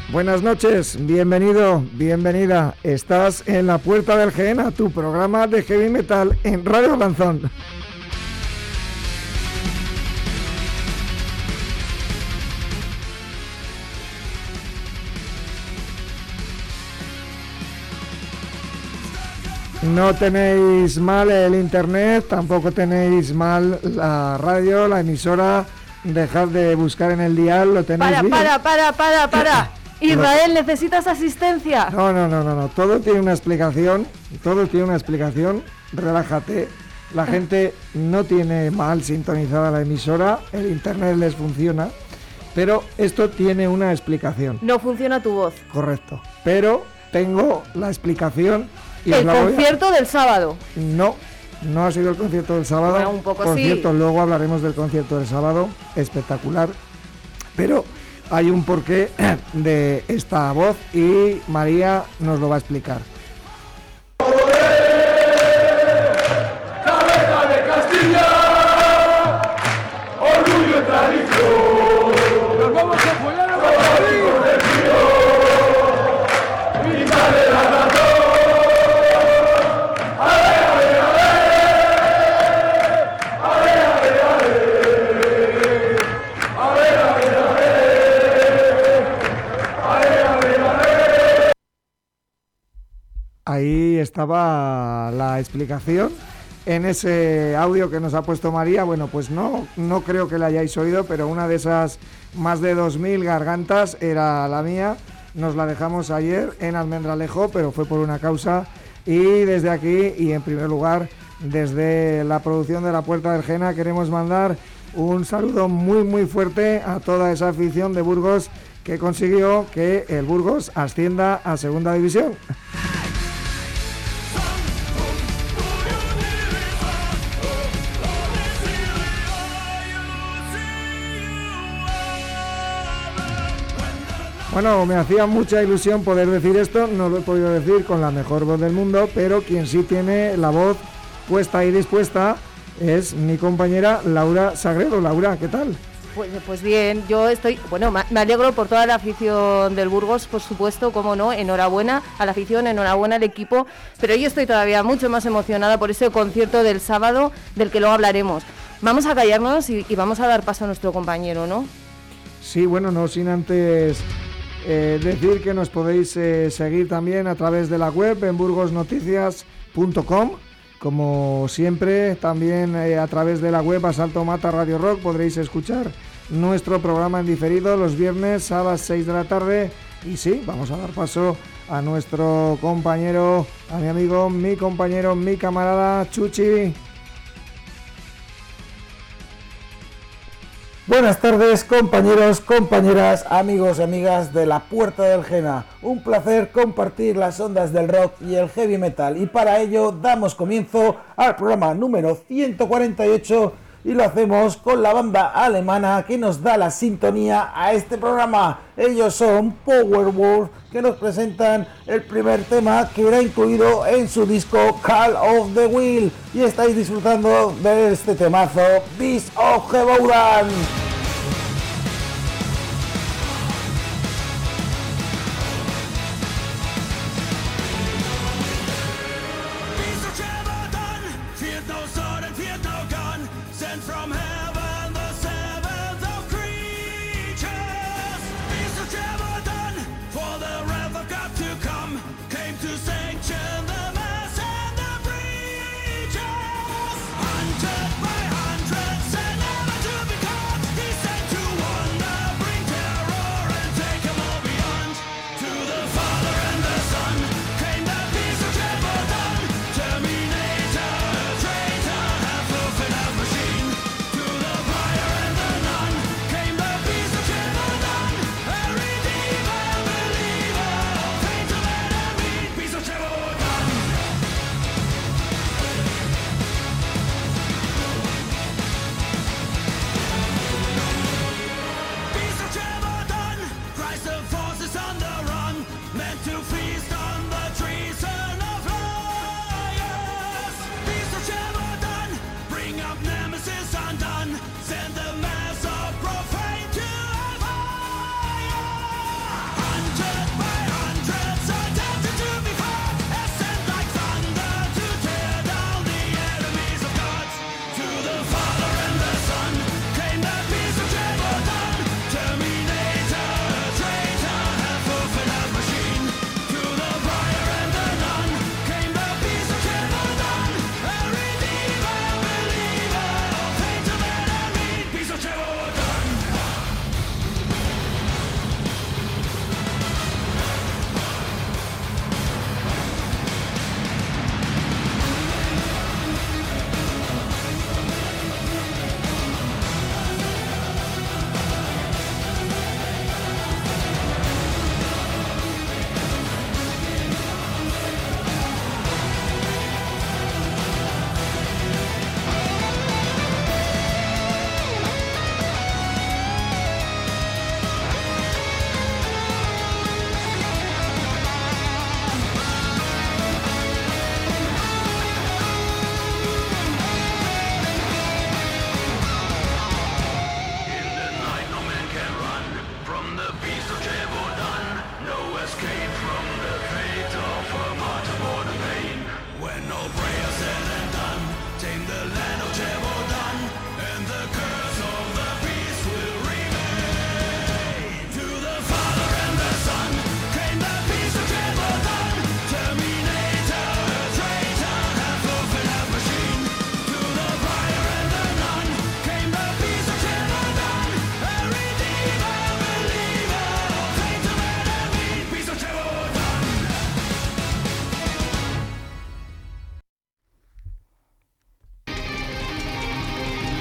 Buenas noches, bienvenido, bienvenida. Estás en La Puerta del Gena, tu programa de heavy metal en Radio Lanzón. No tenéis mal el internet, tampoco tenéis mal la radio, la emisora. Dejad de buscar en el dial, lo tenéis bien. Para. Israel, ¿necesitas asistencia? No. Todo tiene una explicación. Relájate. La gente no tiene mal sintonizada la emisora, el internet les funciona, pero esto tiene una explicación. No funciona tu voz. Correcto. Pero tengo la explicación. Y el concierto del sábado. No ha sido el concierto del sábado. Bueno, un poco Por sí. cierto, luego hablaremos del concierto del sábado. Espectacular. Pero hay un porqué de esta voz y María nos lo va a explicar. ¡Cabeza de Castilla! ¡Orgullo y tradición! ¡Nos vamos a apoyar a Madrid! ¡Mitad de la razón! Ahí estaba la explicación en ese audio que nos ha puesto María. Bueno, pues no creo que la hayáis oído, pero una de esas más de 2000 gargantas era la mía. Nos la dejamos ayer en Almendralejo, pero fue por una causa. Y desde aquí, y en primer lugar, desde la producción de La Puerta del Gena, queremos mandar un saludo muy fuerte a toda esa afición de Burgos que consiguió que el Burgos ascienda a Segunda División. Bueno, me hacía mucha ilusión poder decir esto, no lo he podido decir con la mejor voz del mundo, pero quien sí tiene la voz puesta y dispuesta es mi compañera Laura Sagredo. Laura, ¿qué tal? Pues bien, yo estoy, me alegro por toda la afición del Burgos, por supuesto, cómo no, enhorabuena a la afición, enhorabuena al equipo, pero yo estoy todavía mucho más emocionada por ese concierto del sábado, del que luego hablaremos. Vamos a callarnos y vamos a dar paso a nuestro compañero, ¿no? Sí, bueno, no sin antes decir que nos podéis seguir también a través de la web en burgosnoticias.com. Como siempre, también a través de la web Asalto Mata Radio Rock podréis escuchar nuestro programa en diferido los viernes a las 6 de la tarde. Y sí, vamos a dar paso a nuestro compañero, a mi amigo, mi compañero, mi camarada Chuchi. Buenas tardes, compañeros, compañeras, amigos y amigas de La Puerta del Gena. Un placer compartir las ondas del rock y el heavy metal, y para ello damos comienzo al programa número 148 y lo hacemos con la banda alemana que nos da la sintonía a este programa. Ellos son Powerwolf, que nos presentan el primer tema que era incluido en su disco Call of the Will, y estáis disfrutando de este temazo, Beast of Geboran. Hunted by hundreds and never to be caught.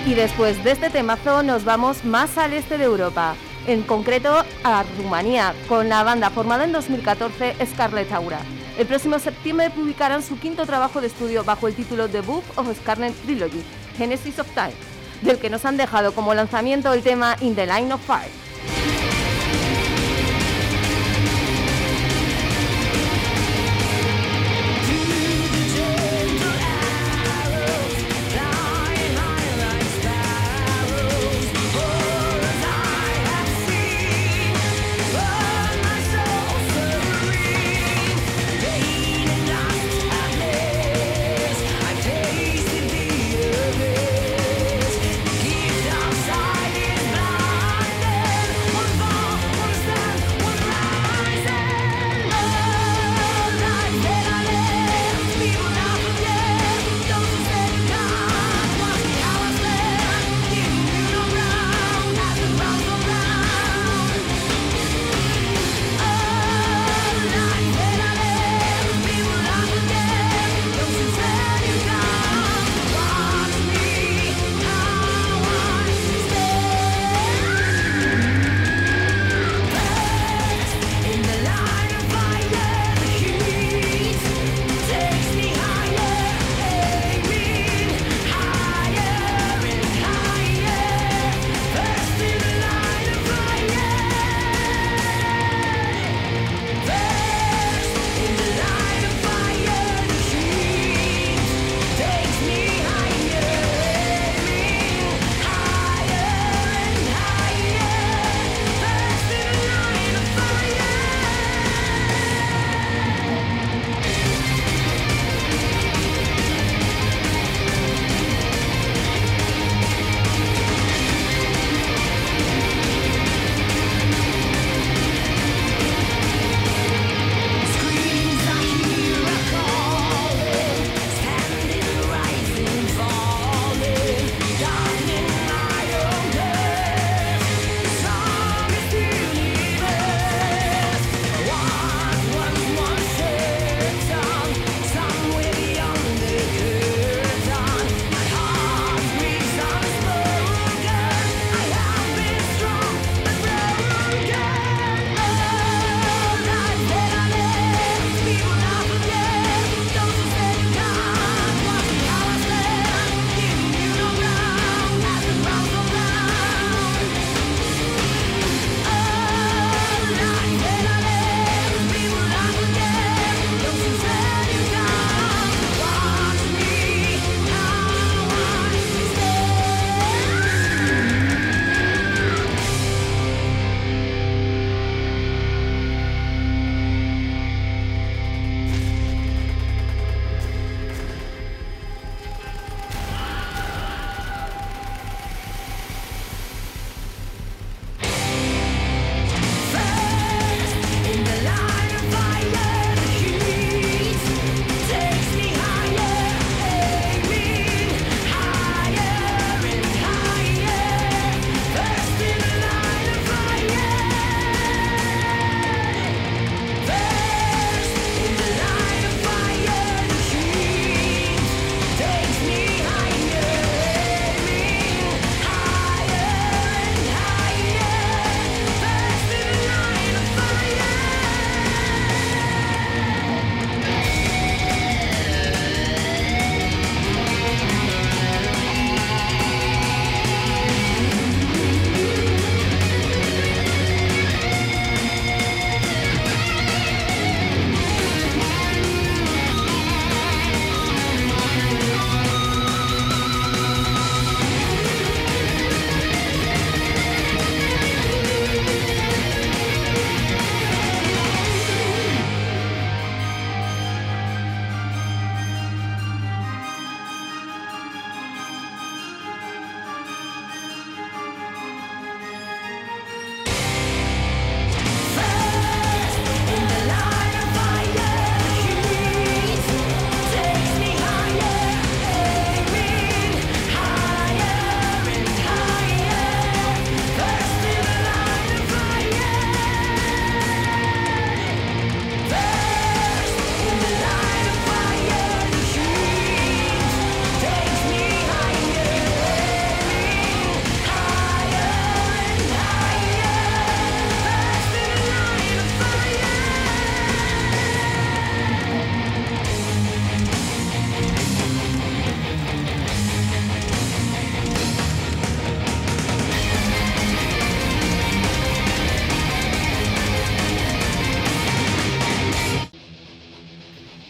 Y después de este temazo nos vamos más al este de Europa, en concreto a Rumanía, con la banda formada en 2014 Scarlet Aura. El próximo septiembre publicarán su quinto trabajo de estudio bajo el título The Book of Scarlet Trilogy, Genesis of Time, del que nos han dejado como lanzamiento el tema In the Line of Fire.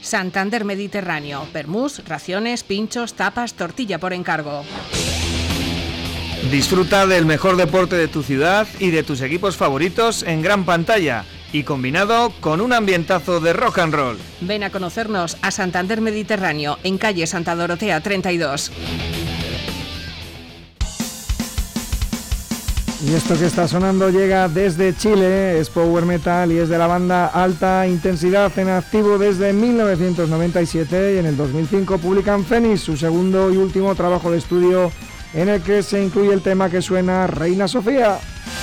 Santander Mediterráneo. Vermús, raciones, pinchos, tapas, tortilla por encargo. Disfruta del mejor deporte de tu ciudad y de tus equipos favoritos en gran pantalla y combinado con un ambientazo de rock and roll. Ven a conocernos a Santander Mediterráneo, en calle Santa Dorotea 32. Y esto que está sonando llega desde Chile, es power metal y es de la banda Alta Intensidad, en activo desde 1997, y en el 2005 publican Phoenix, su segundo y último trabajo de estudio, en el que se incluye el tema que suena, Reina Sofía.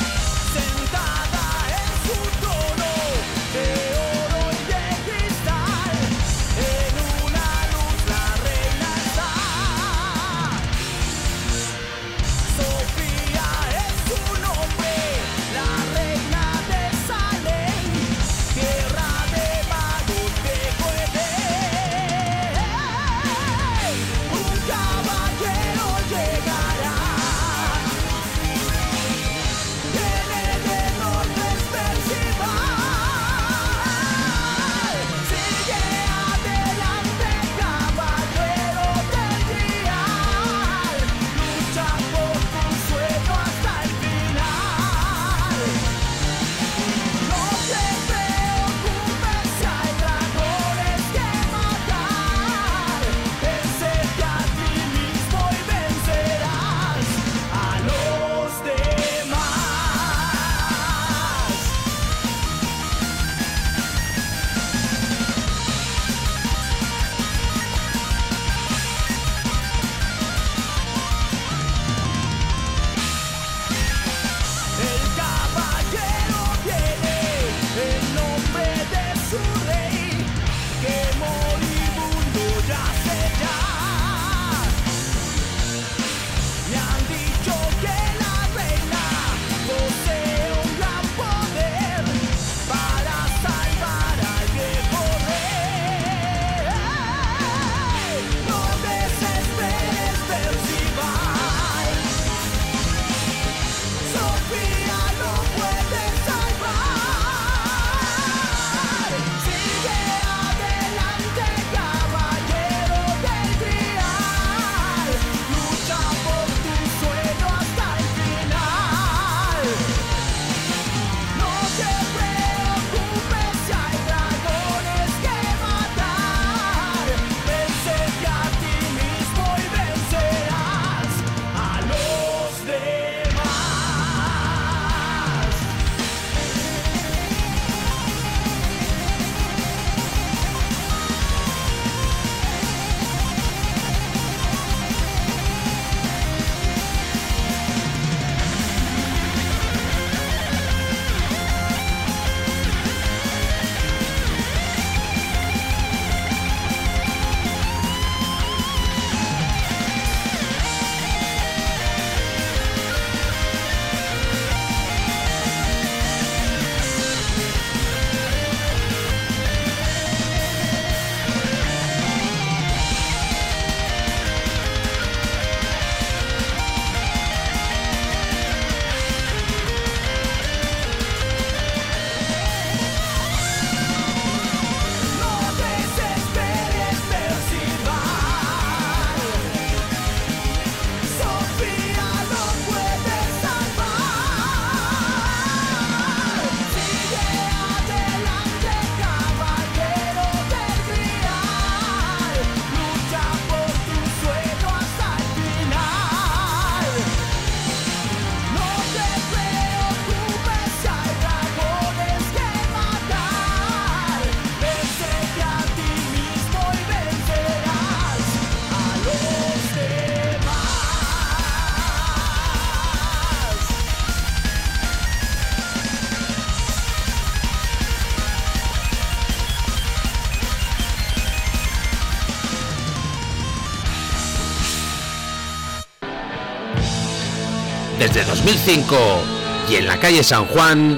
Desde 2005 y en la calle San Juan,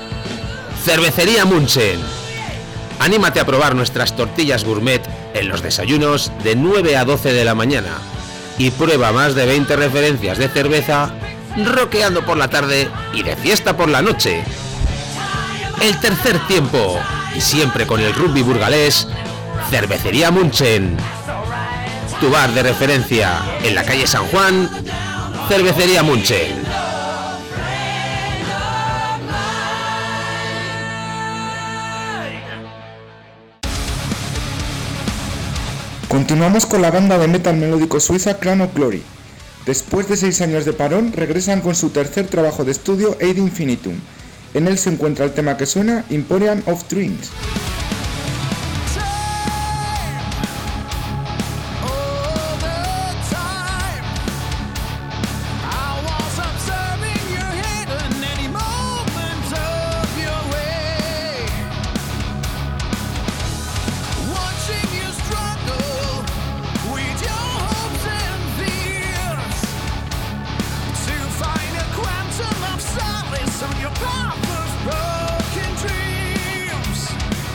Cervecería Munchen. Anímate a probar nuestras tortillas gourmet en los desayunos de 9 a 12 de la mañana y prueba más de 20 referencias de cerveza, rockeando por la tarde y de fiesta por la noche. El tercer tiempo, y siempre con el rugby burgalés, Cervecería Munchen. Tu bar de referencia en la calle San Juan, Cervecería Munchen. Continuamos con la banda de metal melódico suiza Crown of Glory. Después de 6 años de parón, regresan con su tercer trabajo de estudio Ad Infinitum. En él se encuentra el tema que suena, Emporium of Dreams. On your path of broken dreams.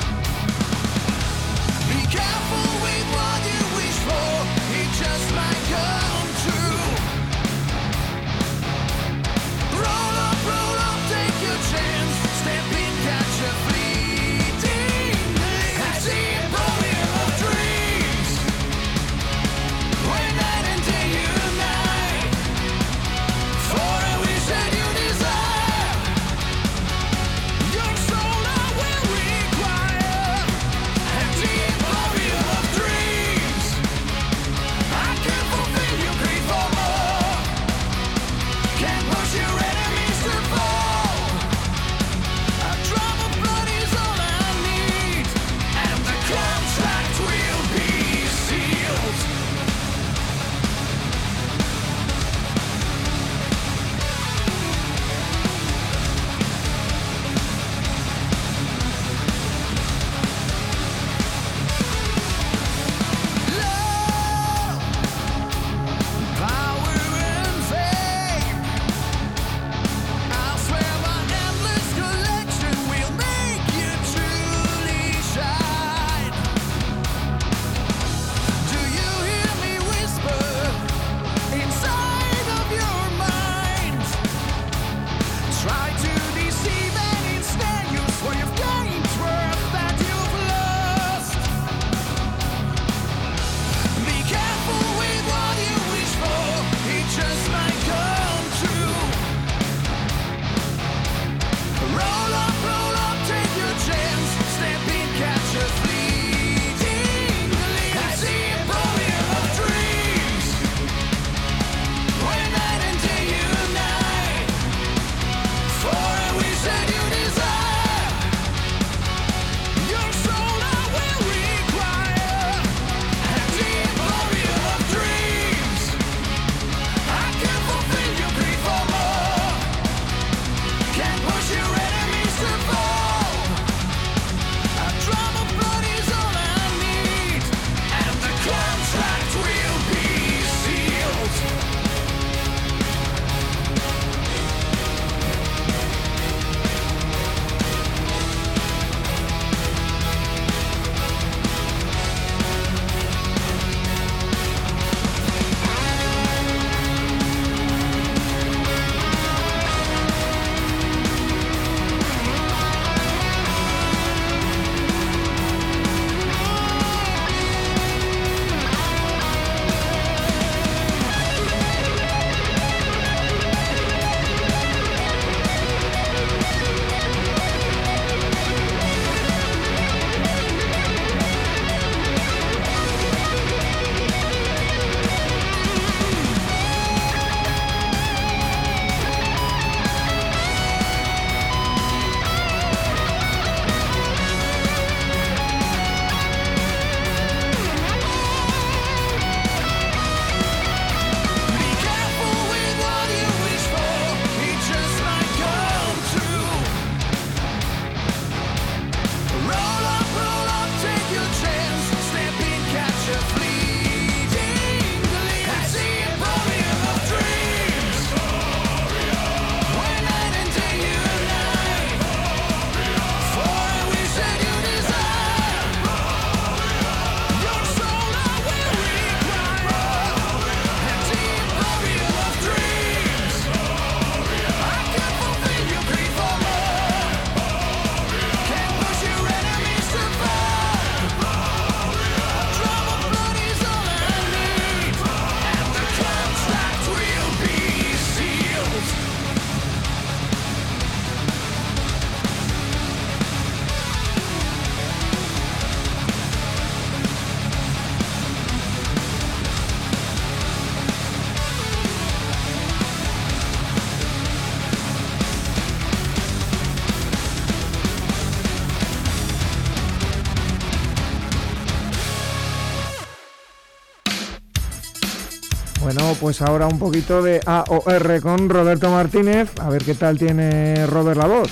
Bueno, pues ahora un poquito de AOR con Roberto Martínez. A ver qué tal tiene Robert la voz.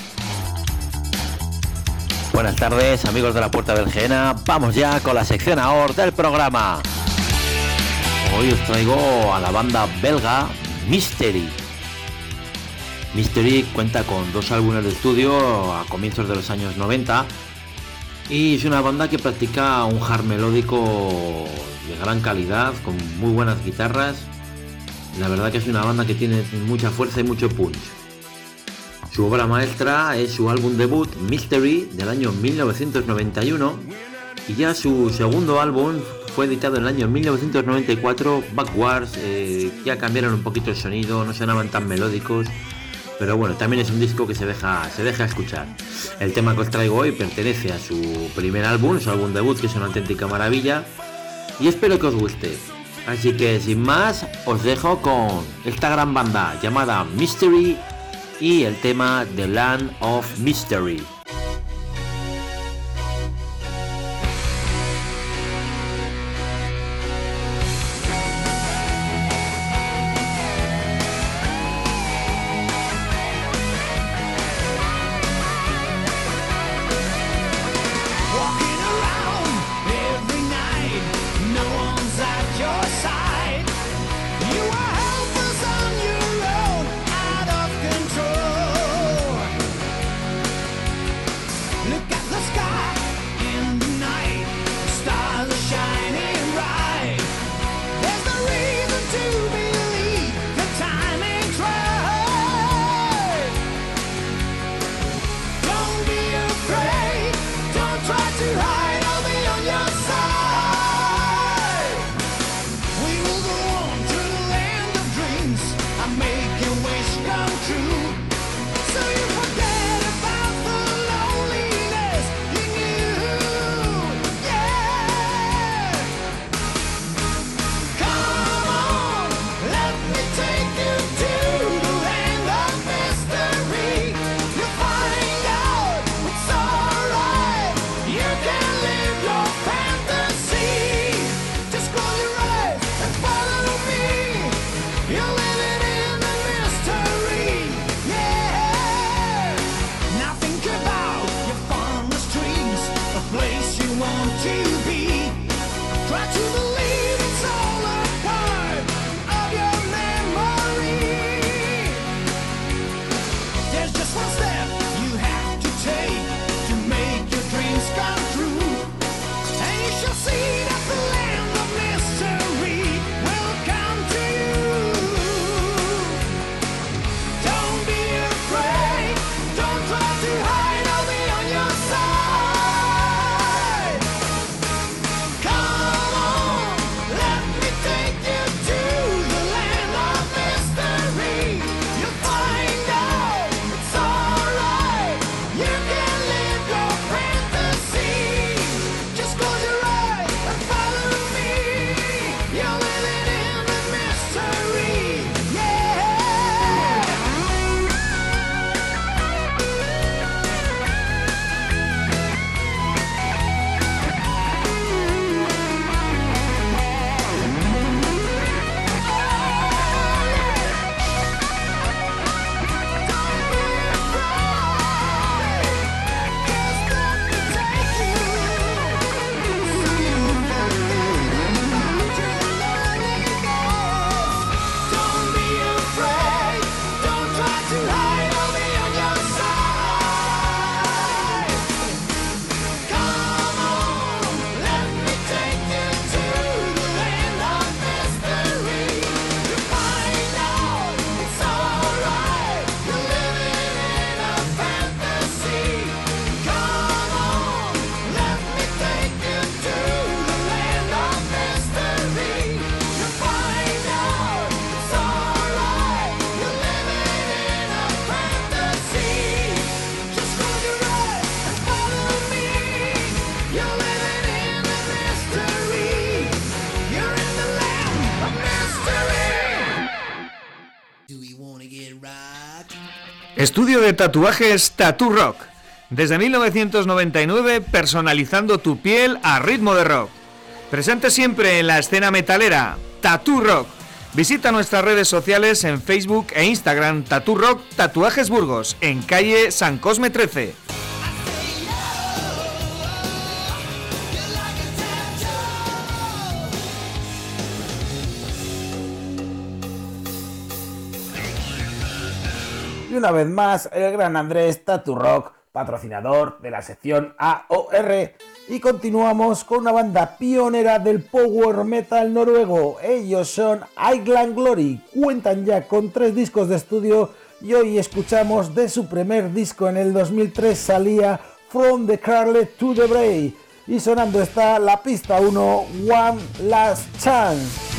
Buenas tardes, amigos de la Puerta del Gena. Vamos ya con la sección AOR del programa. Hoy os traigo a la banda belga Mystery. Mystery cuenta con 2 álbumes de estudio a comienzos de los años 90 y es una banda que practica un hard melódico de gran calidad, con muy buenas guitarras. La verdad que es una banda que tiene mucha fuerza y mucho punch. Su obra maestra es su álbum debut Mystery del año 1991 y ya su segundo álbum fue editado en el año 1994, Backwards. Ya cambiaron un poquito el sonido, no sonaban tan melódicos, pero bueno, también es un disco que se deja escuchar. El tema que os traigo hoy pertenece a su primer álbum, su álbum debut, que es una auténtica maravilla, y espero que os guste. Así que sin más, os dejo con esta gran banda llamada Mystery y el tema The Land of Mystery. Estudio de tatuajes Tattoo Rock. Desde 1999, personalizando tu piel a ritmo de rock. Presente siempre en la escena metalera, Tattoo Rock. Visita nuestras redes sociales en Facebook e Instagram Tattoo Rock Tatuajes Burgos, en calle San Cosme 13. Y una vez más, el gran Andrés Tattoo Rock, patrocinador de la sección AOR. Y continuamos con una banda pionera del power metal noruego. Ellos son Island Glory. Cuentan ya con 3 discos de estudio y hoy escuchamos de su primer disco en el 2003 salía From the Cradle to the Grave. Y sonando está la pista 1, One Last Chance.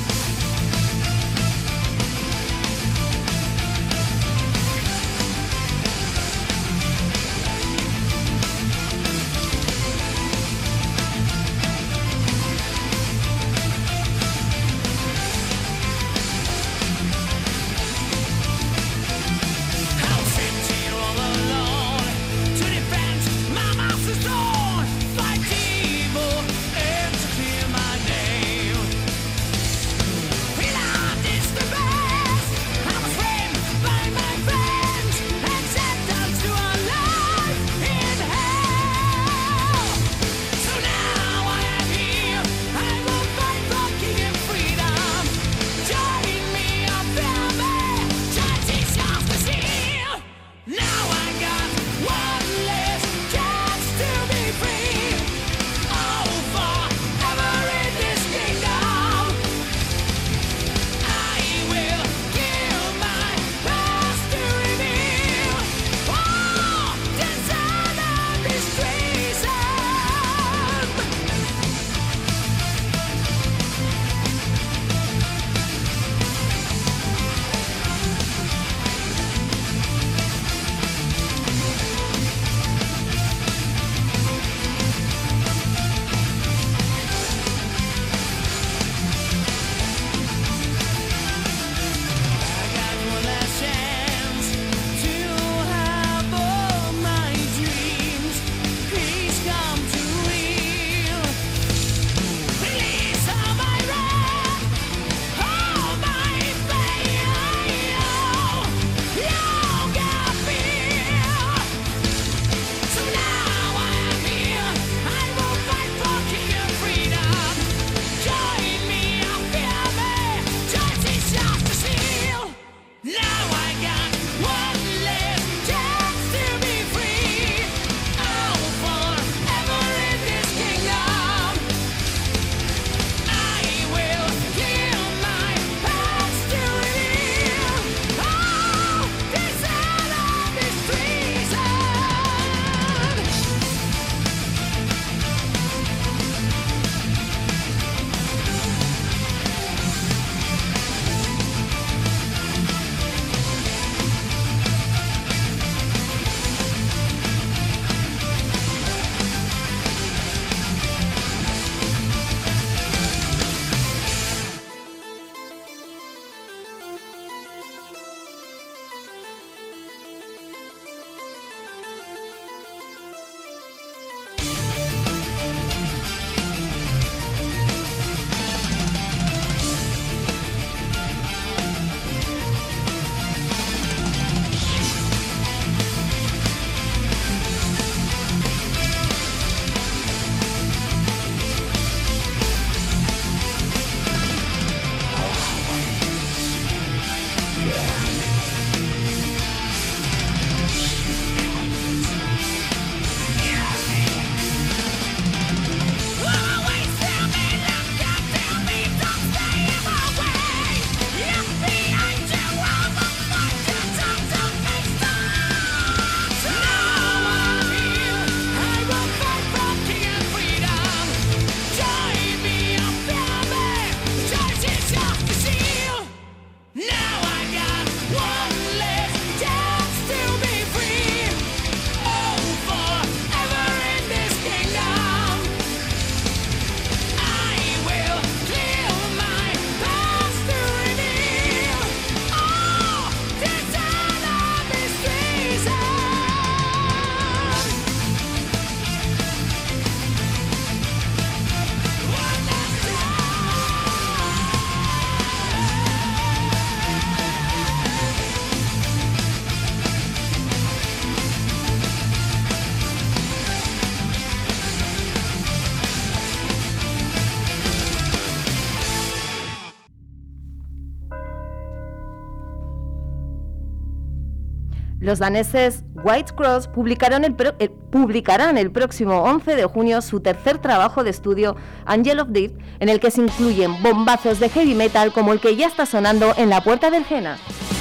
Los daneses White Cross publicarán el próximo 11 de junio su tercer trabajo de estudio, Angel of Death, en el que se incluyen bombazos de heavy metal como el que ya está sonando en la puerta del Jena.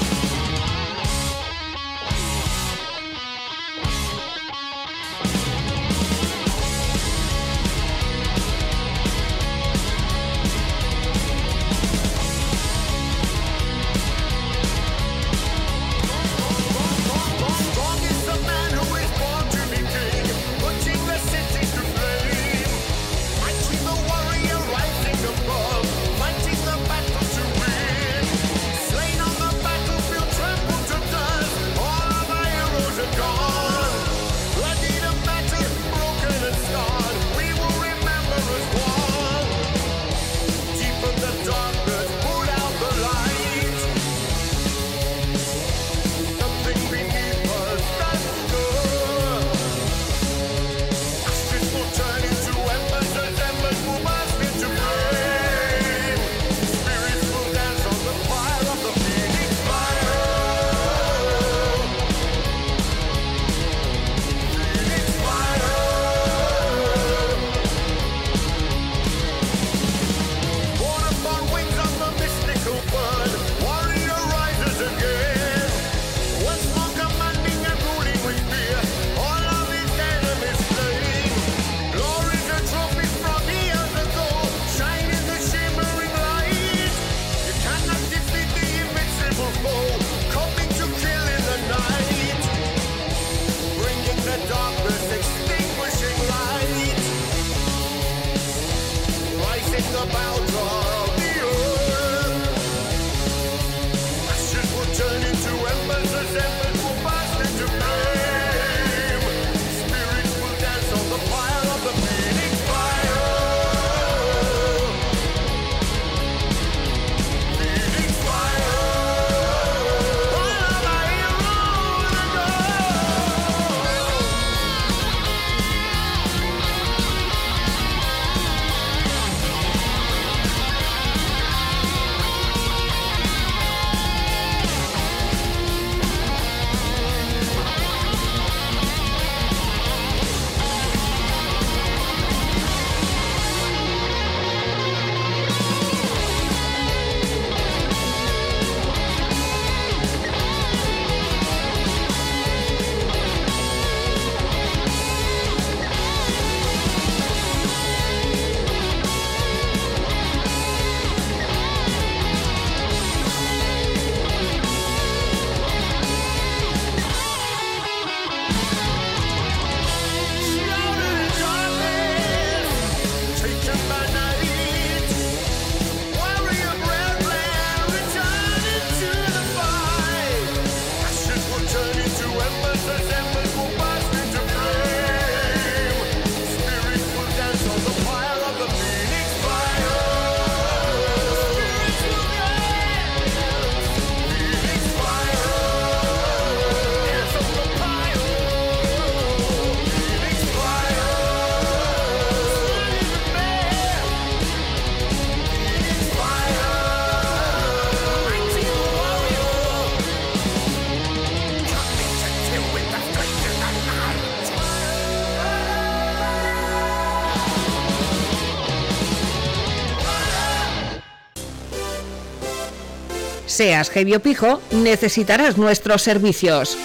Seas heavy o pijo, necesitarás nuestros servicios.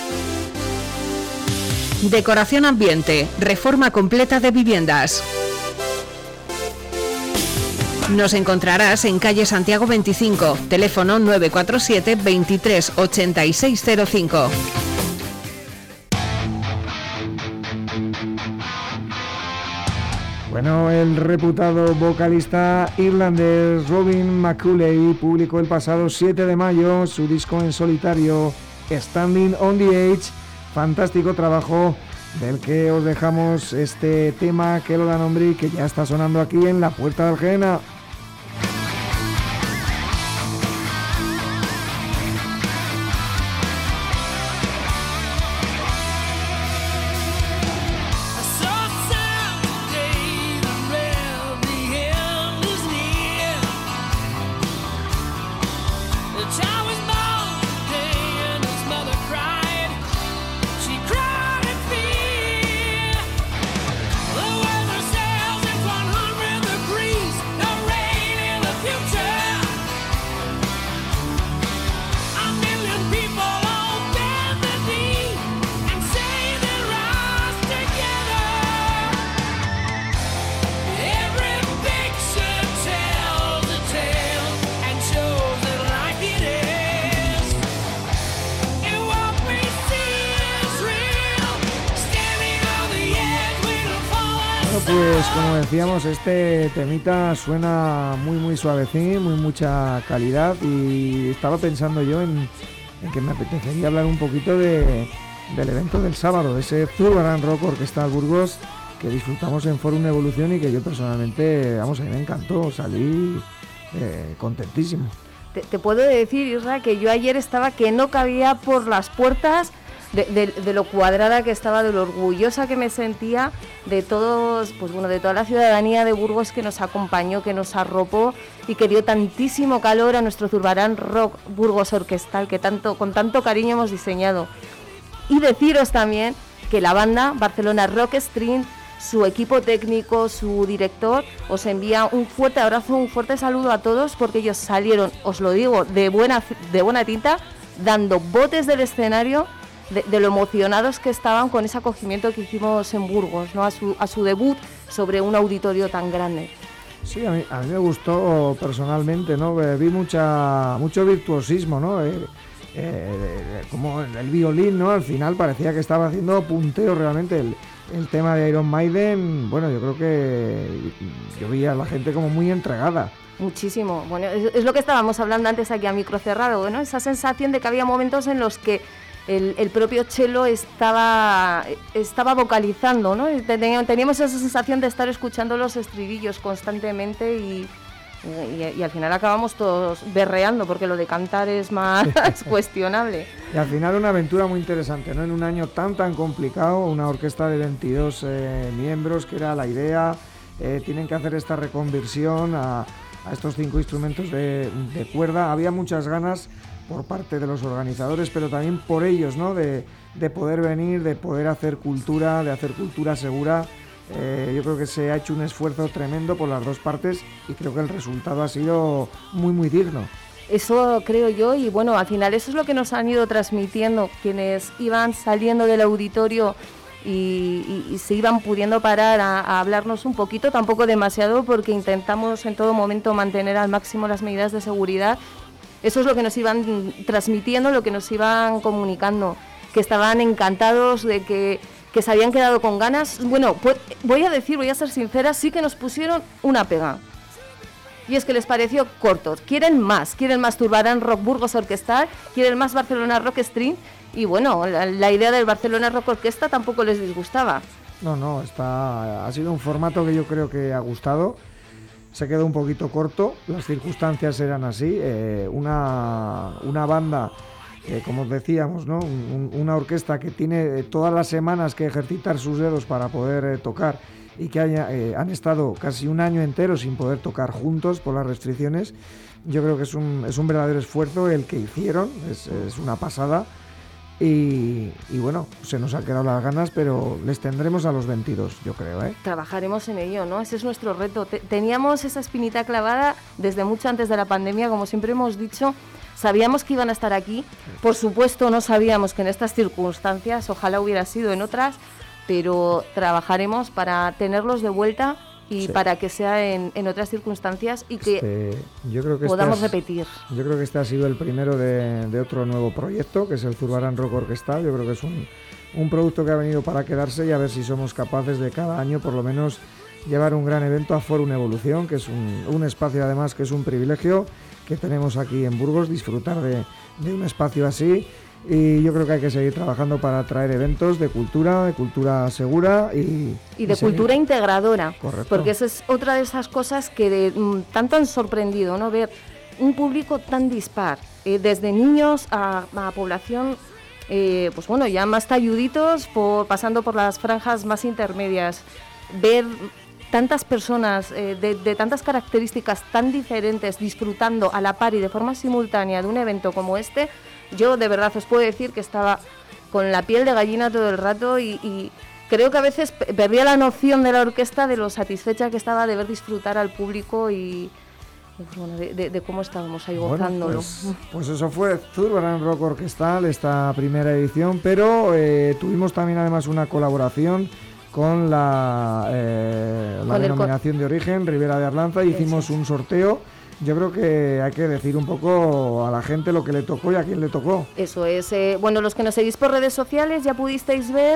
Decoración ambiente, reforma completa de viviendas. Nos encontrarás en calle Santiago 25, teléfono 947 23 8605. Bueno, el reputado vocalista irlandés Robin McAuley publicó el pasado 7 de mayo su disco en solitario Standing on the Edge, fantástico trabajo del que os dejamos este tema que lo da nombre y que ya está sonando aquí en la puerta del Jena. pues como decíamos, este temita suena muy suavecín, mucha calidad, y estaba pensando yo en que me apetecería hablar un poquito del evento del sábado, de ese Zurbarán Rock Orquestal Burgos que disfrutamos en Forum Evolución y que yo personalmente, vamos, a mí me encantó, salí contentísimo. Te puedo decir, Isra, que yo ayer estaba que no cabía por las puertas de lo cuadrada que estaba, de lo orgullosa que me sentía de todos, pues bueno, de toda la ciudadanía de Burgos que nos acompañó, que nos arropó y que dio tantísimo calor a nuestro Zurbarán Rock Burgos Orquestal que con tanto cariño hemos diseñado. Y deciros también que la banda Barcelona Rock Stream, su equipo técnico, su director, os envía un fuerte abrazo, un fuerte saludo a todos, porque ellos salieron, os lo digo, de buena tinta, dando botes del escenario de lo emocionados que estaban con ese acogimiento que hicimos en Burgos, ¿no? A su debut sobre un auditorio tan grande. Sí, a mí me gustó personalmente, ¿no? Vi mucho virtuosismo, ¿no? Como el violín, ¿no? Al final parecía que estaba haciendo punteo realmente el tema de Iron Maiden. Bueno, yo creo que yo vi a la gente como muy entregada. Muchísimo. Bueno, es lo que estábamos hablando antes aquí a micro cerrado, ¿no? Esa sensación de que había momentos en los que el propio Chelo estaba vocalizando, ¿no? Teníamos esa sensación de estar escuchando los estribillos constantemente y al final acabamos todos berreando, porque lo de cantar es más cuestionable. Y al final una aventura muy interesante, ¿no? En un año tan complicado, una orquesta de 22 miembros, que era la idea, tienen que hacer esta reconversión a estos 5 instrumentos de cuerda. Había muchas ganas por parte de los organizadores, pero también por ellos, ¿no? De poder venir, de poder hacer cultura, de hacer cultura segura. Yo creo que se ha hecho un esfuerzo tremendo por las dos partes y creo que el resultado ha sido muy digno. Eso creo yo, y bueno, al final eso es lo que nos han ido transmitiendo quienes iban saliendo del auditorio y se iban pudiendo parar a hablarnos un poquito, tampoco demasiado, porque intentamos en todo momento mantener al máximo las medidas de seguridad. Eso es lo que nos iban transmitiendo, lo que nos iban comunicando, que estaban encantados de que se habían quedado con ganas. Bueno, pues voy a ser sincera, sí que nos pusieron una pega. Y es que les pareció corto. Quieren más Zurbarán Rock Burgos Orquestal, quieren más Barcelona Rock Stream, y bueno, la idea del Barcelona Rock Orquesta tampoco les disgustaba. No, ha sido un formato que yo creo que ha gustado. Se quedó un poquito corto, las circunstancias eran así, una banda, como decíamos, ¿no? Una orquesta que tiene todas las semanas que ejercitar sus dedos para poder tocar, y que han estado casi un año entero sin poder tocar juntos por las restricciones. Yo creo que es un verdadero esfuerzo el que hicieron, es una pasada. Y bueno, se nos han quedado las ganas, pero les tendremos a los 22, yo creo, ¿eh? Trabajaremos en ello, ¿no? Ese es nuestro reto. Teníamos esa espinita clavada desde mucho antes de la pandemia, como siempre hemos dicho. Sabíamos que iban a estar aquí. Por supuesto, no sabíamos que en estas circunstancias, ojalá hubiera sido en otras, pero trabajaremos para tenerlos de vuelta y para que sea en otras circunstancias y que yo creo que podamos repetir. Yo creo que este ha sido el primero de otro nuevo proyecto, que es el Zurbarán Rock Orquestal. Yo creo que es un producto que ha venido para quedarse, y a ver si somos capaces de cada año por lo menos llevar un gran evento a Forum Evolución, que es un espacio además que es un privilegio que tenemos aquí en Burgos, disfrutar de un espacio así. Y yo creo que hay que seguir trabajando para traer eventos de cultura segura y de cultura integradora. Correcto. Porque esa es otra de esas cosas que tanto han sorprendido, ¿no? Ver un público tan dispar, desde niños a población, pues bueno, ya más talluditos, pasando por las franjas más intermedias. Ver tantas personas de tantas características tan diferentes disfrutando a la par y de forma simultánea de un evento como este. Yo de verdad os puedo decir que estaba con la piel de gallina todo el rato y creo que a veces perdía la noción de la orquesta de lo satisfecha que estaba de ver disfrutar al público y bueno, de cómo estábamos ahí gozándolo. Pues eso fue Zurbarán Rock Orquestal, esta primera edición, pero tuvimos también además una colaboración con la denominación de origen, Ribera de Arlanza, y hicimos un sorteo. Yo creo que hay que decir un poco a la gente lo que le tocó y a quién le tocó. Eso es. Bueno, los que nos seguís por redes sociales ya pudisteis ver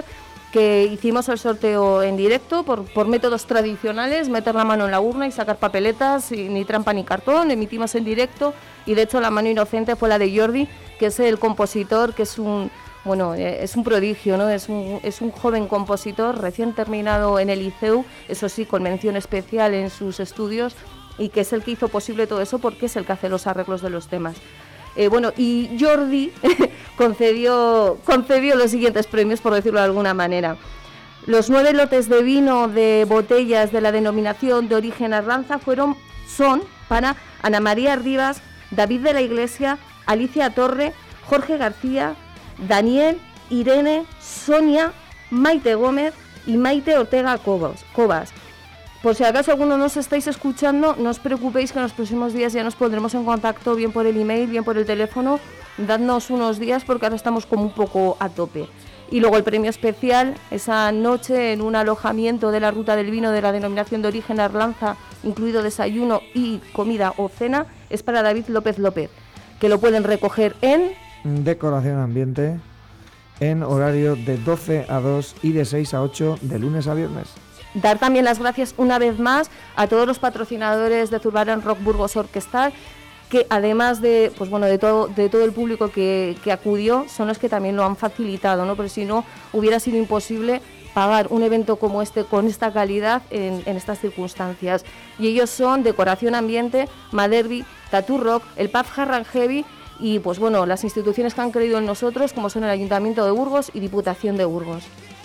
que hicimos el sorteo en directo por métodos tradicionales, meter la mano en la urna y sacar papeletas, y ni trampa ni cartón, emitimos en directo, y de hecho la mano inocente fue la de Jordi, que es el compositor, que es un prodigio, ¿no? Es un joven compositor recién terminado en el Liceu, eso sí, con mención especial en sus estudios, y que es el que hizo posible todo eso porque es el que hace los arreglos de los temas. Y Jordi concedió los siguientes premios, por decirlo de alguna manera. Los 9 lotes de vino de botellas de la denominación de origen Arlanza son para Ana María Rivas, David de la Iglesia, Alicia Torre, Jorge García, Daniel, Irene, Sonia, Maite Gómez y Maite Ortega Cobas. Por si acaso alguno nos estáis escuchando, no os preocupéis que en los próximos días ya nos pondremos en contacto, bien por el email, bien por el teléfono. Dadnos unos días porque ahora estamos como un poco a tope. Y luego el premio especial, esa noche en un alojamiento de la Ruta del Vino de la denominación de origen Arlanza, incluido desayuno y comida o cena, es para David López López, que lo pueden recoger en Decoración Ambiente, en horario de 12 a 2 y de 6 a 8 de lunes a viernes. Dar también las gracias una vez más a todos los patrocinadores de Zurbarán Rock Burgos Orquestal, que además de todo el público que acudió, son los que también lo han facilitado, ¿no? Porque si no, hubiera sido imposible pagar un evento como este con esta calidad en estas circunstancias. Y ellos son Decoración Ambiente, Maderby, Tattoo Rock, el pub Hard and Heavy y las instituciones que han creído en nosotros, como son el Ayuntamiento de Burgos y Diputación de Burgos.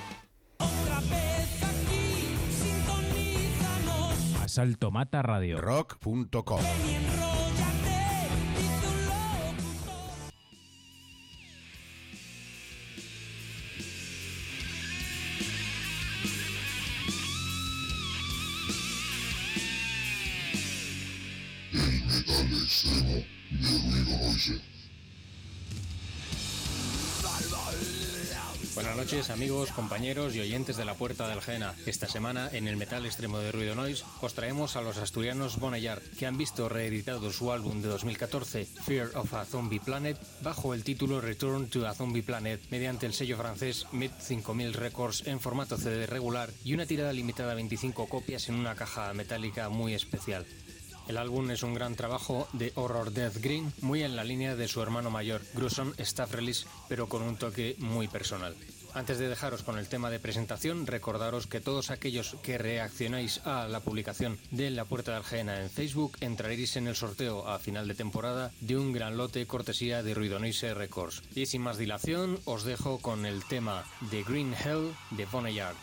Asalto Mata Radio. Rock.com. El metal extremo de Ruido Noise. Buenas noches amigos, compañeros y oyentes de La Puerta del Jena. Esta semana en el Metal Extremo de Ruido Noise os traemos a los asturianos Boneyard, que han visto reeditado su álbum de 2014, Fear of a Zombie Planet, bajo el título Return to a Zombie Planet, mediante el sello francés Mid 5000 Records en formato CD regular y una tirada limitada a 25 copias en una caja metálica muy especial. El álbum es un gran trabajo de Horror Death Green, muy en la línea de su hermano mayor, Gruesome Staff Release, pero con un toque muy personal. Antes de dejaros con el tema de presentación, recordaros que todos aquellos que reaccionáis a la publicación de La Puerta del Jena en Facebook entraréis en el sorteo a final de temporada de un gran lote cortesía de Ruido Noise Records. Y sin más dilación, os dejo con el tema de Green Hell de Boneyard.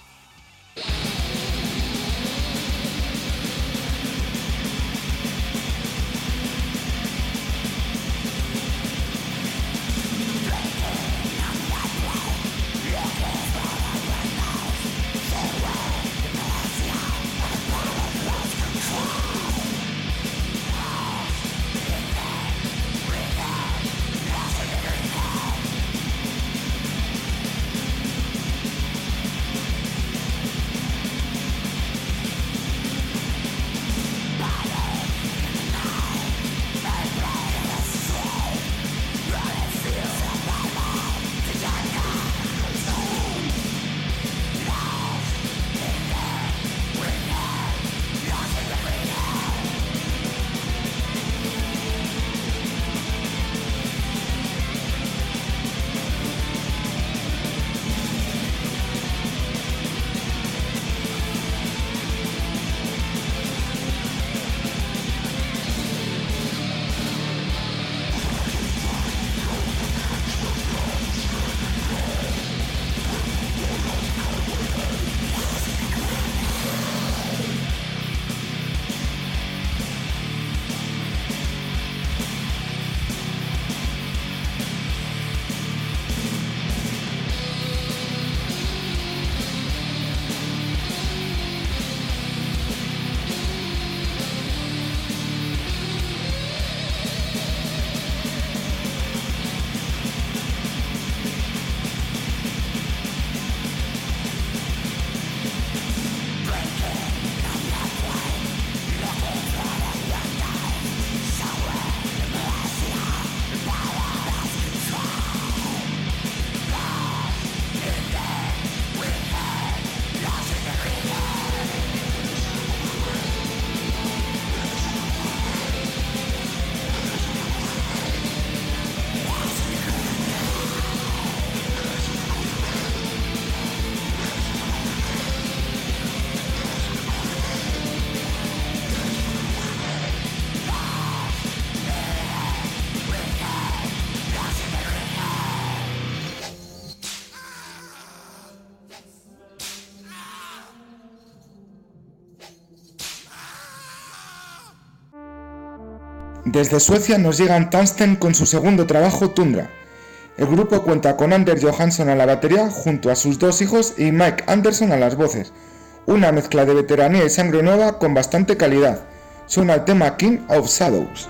Desde Suecia nos llegan Tungsten con su segundo trabajo, Tundra. El grupo cuenta con Anders Johansson a la batería junto a sus 2 hijos y Mike Anderson a las voces. Una mezcla de veteranía y sangre nueva con bastante calidad. Suena el tema King of Shadows.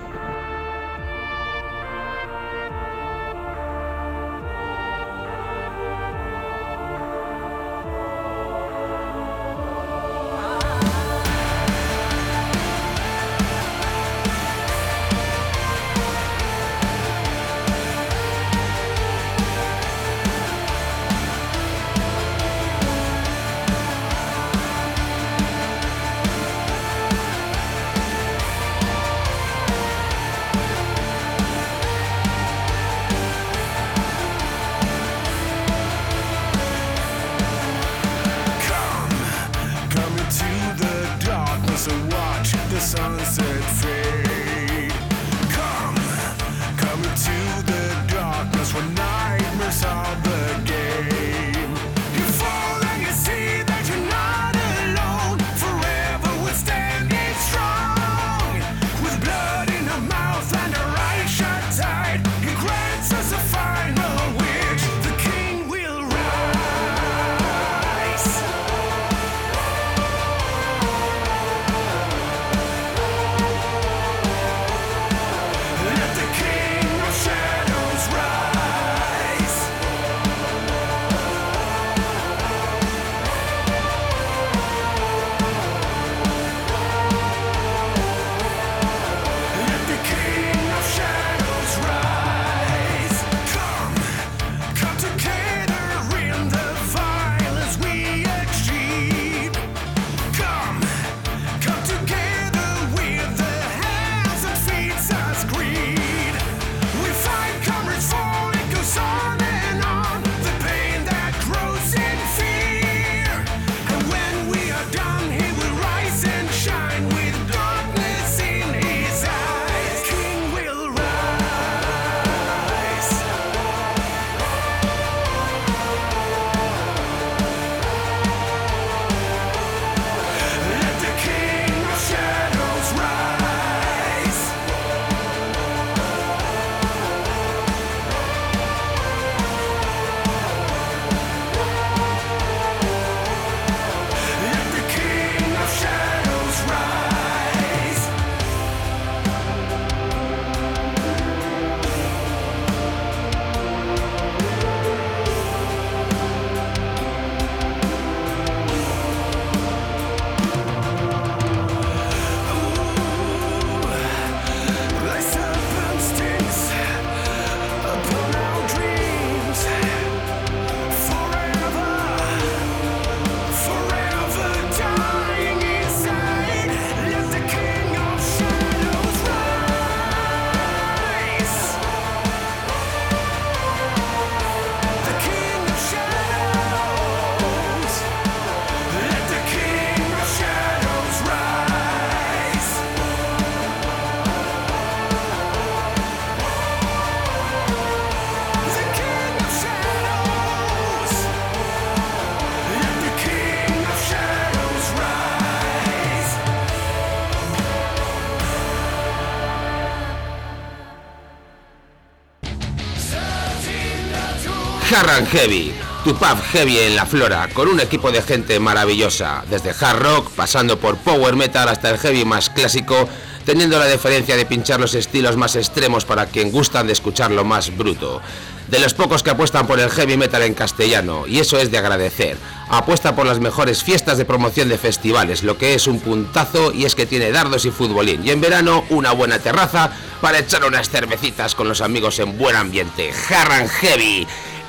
Hard and Heavy, tu pub heavy en la Flora, con un equipo de gente maravillosa, desde hard rock, pasando por power metal hasta el heavy más clásico, teniendo la deferencia de pinchar los estilos más extremos para quien gustan de escuchar lo más bruto. De los pocos que apuestan por el heavy metal en castellano, y eso es de agradecer. Apuesta por las mejores fiestas de promoción de festivales, lo que es un puntazo, y es que tiene dardos y futbolín, y en verano una buena terraza para echar unas cervecitas con los amigos en buen ambiente. Hard and Heavy,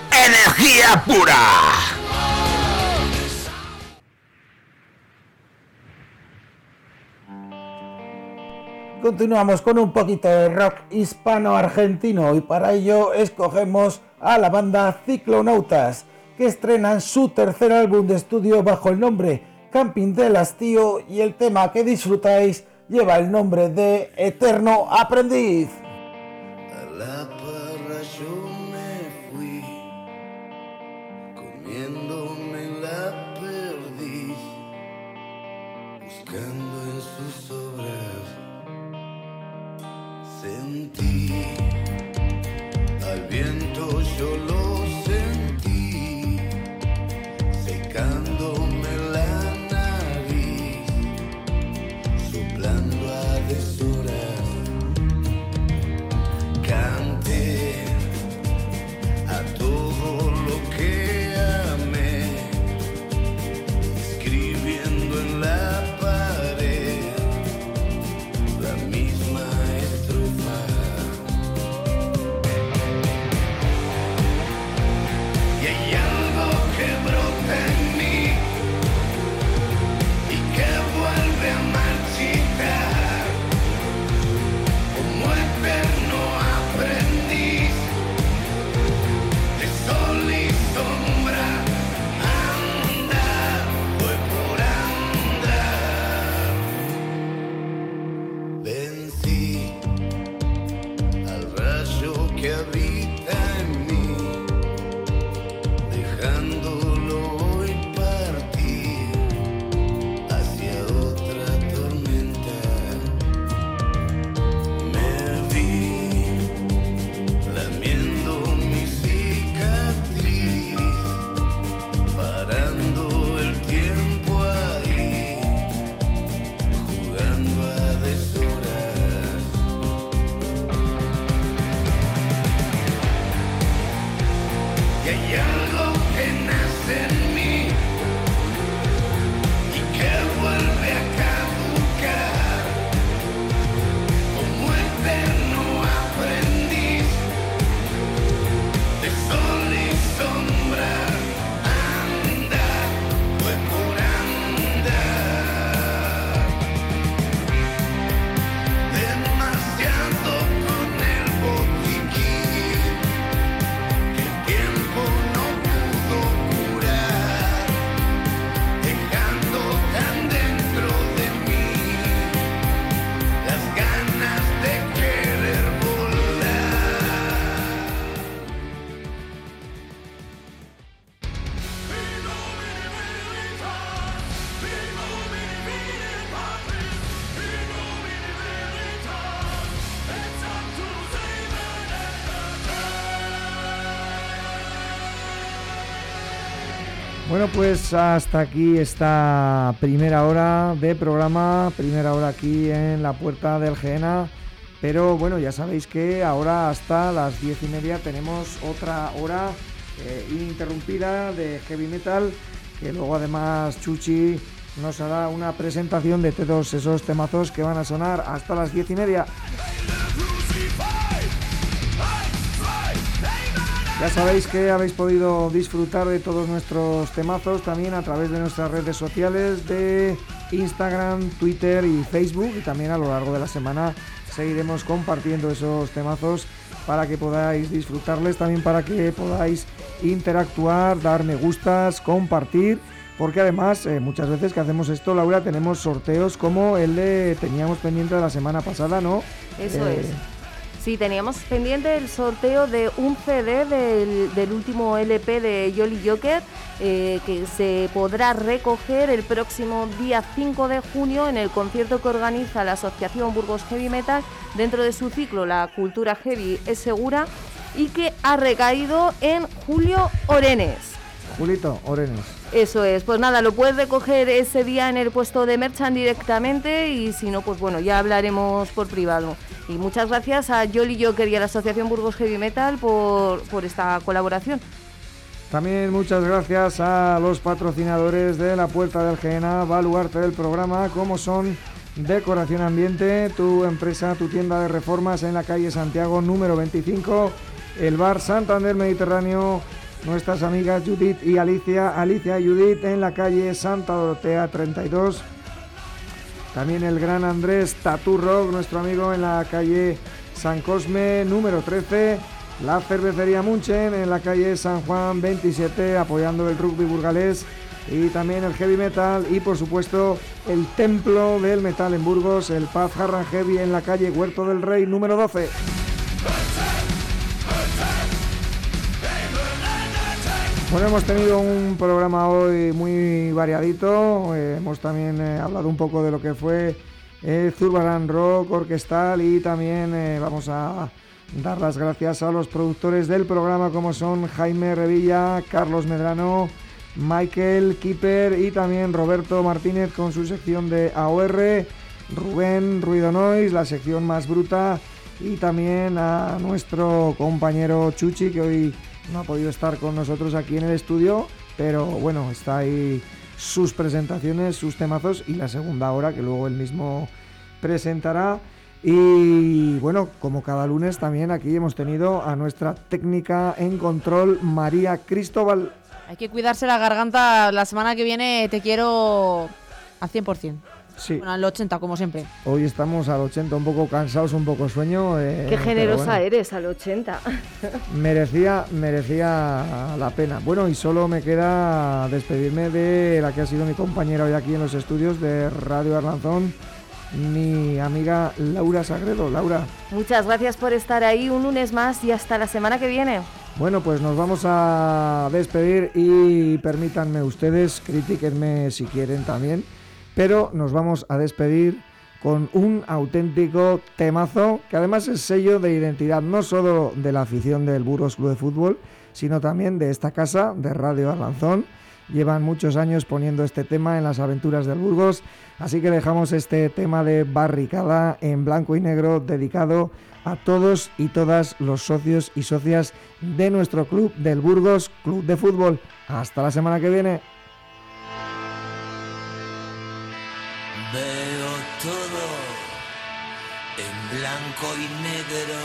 energía pura. Continuamos con un poquito de rock hispano-argentino y para ello escogemos a la banda Ciclonautas, que estrenan su tercer álbum de estudio bajo el nombre Camping del Hastío, y el tema que disfrutáis lleva el nombre de Eterno Aprendiz. A la parra yo me fui, comiéndome la perdiz, buscando en sus obras Sentí al viento, yo lo sentí, secándome la nariz, soplando a deshoras. Canté a todo lo que amé, escribiendo en la pared la misma estrofa. Y hay algo que brota en mí y que vuelve a marchitar como eterno aprendiz de sol y sombra. Andar fue por andar. Vencí al rayo que habita en mí, dejándolo hoy partir hacia otra tormenta. Me vi lamiendo mi cicatriz, parando el tiempo ahí, jugando a deshoras. Y hay algo que nace en mí y que vuelve a caducar como eterno aprendiz de sol y sombra. Andar fue por andar, demasiado con el botiquín que el tiempo no pudo curar, dejando tan dentro de mí las ganas de querer volar. Bueno, pues hasta aquí esta primera hora de programa, primera hora aquí en la Puerta del Gena. Pero bueno, ya sabéis que ahora hasta las 10:30 tenemos otra hora ininterrumpida de heavy metal, que luego además Chuchi nos hará una presentación de todos esos temazos que van a sonar hasta las 10:30. Ya sabéis que habéis podido disfrutar de todos nuestros temazos también a través de nuestras redes sociales de Instagram, Twitter y Facebook, y también a lo largo de la semana seguiremos compartiendo esos temazos para que podáis disfrutarles, también para que podáis interactuar, dar me gustas, compartir, porque además muchas veces que hacemos esto, Laura, tenemos sorteos como el de teníamos pendiente de la semana pasada, ¿no? Eso es. Sí, teníamos pendiente el sorteo de un CD del último LP de Jolly Joker, que se podrá recoger el próximo día 5 de junio en el concierto que organiza la Asociación Burgos Heavy Metal dentro de su ciclo La Cultura Heavy es Segura, y que ha recaído en Julio Orenes. Julito Orenes. Eso es, pues nada, lo puedes recoger ese día en el puesto de Merchant directamente, y si no, pues bueno, ya hablaremos por privado. Y muchas gracias a Jolly Joker y a la Asociación Burgos Heavy Metal por esta colaboración. También muchas gracias a los patrocinadores de la Puerta del Gena, baluarte del programa, como son Decoración Ambiente, tu empresa, tu tienda de reformas en la calle Santiago número 25, el bar Santander Mediterráneo, nuestras amigas Judith y Alicia y Judith en la calle Santa Dorotea 32, también el gran Andrés Tattoo Rock, nuestro amigo, en la calle San Cosme número 13, la cervecería Munchen en la calle San Juan 27, apoyando el rugby burgalés y también el heavy metal, y por supuesto el templo del metal en Burgos, el Paz Hard and Heavy en la calle Huerto del Rey número 12. Bueno, hemos tenido un programa hoy muy variadito, hemos también hablado un poco de lo que fue Zurbarán Rock Orquestal, y también vamos a dar las gracias a los productores del programa, como son Jaime Revilla, Carlos Medrano, Michael Kipper y también Roberto Martínez con su sección de AOR, Rubén Ruido Noise, la sección más bruta, y también a nuestro compañero Chuchi, que hoy no ha podido estar con nosotros aquí en el estudio, pero bueno, está ahí sus presentaciones, sus temazos y la segunda hora que luego él mismo presentará. Y bueno, como cada lunes también aquí hemos tenido a nuestra técnica en control, María Cristóbal. Hay que cuidarse la garganta, la semana que viene te quiero al 100%. Sí. Bueno, al 80, como siempre. Hoy estamos al 80, un poco cansados, un poco sueño. Qué generosa eres, al 80. Merecía la pena. Bueno, y solo me queda despedirme de la que ha sido mi compañera hoy aquí en los estudios de Radio Arlanzón, mi amiga Laura Sagredo. Laura. Muchas gracias por estar ahí un lunes más y hasta la semana que viene. Bueno, pues nos vamos a despedir y permítanme ustedes, critíquenme si quieren también, pero nos vamos a despedir con un auténtico temazo que además es sello de identidad no solo de la afición del Burgos Club de Fútbol, sino también de esta casa, de Radio Arlanzón. Llevan muchos años poniendo este tema en las aventuras del Burgos, así que dejamos este tema de Barricada en blanco y negro dedicado a todos y todas los socios y socias de nuestro club del Burgos Club de Fútbol. Hasta la semana que viene. Veo todo en blanco y negro.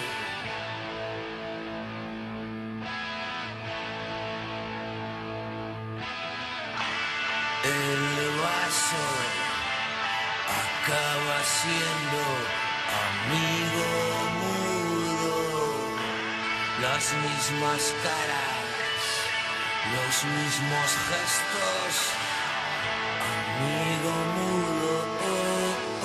El vaso acaba siendo amigo mudo. Las mismas caras, los mismos gestos. Amigo mudo, oh,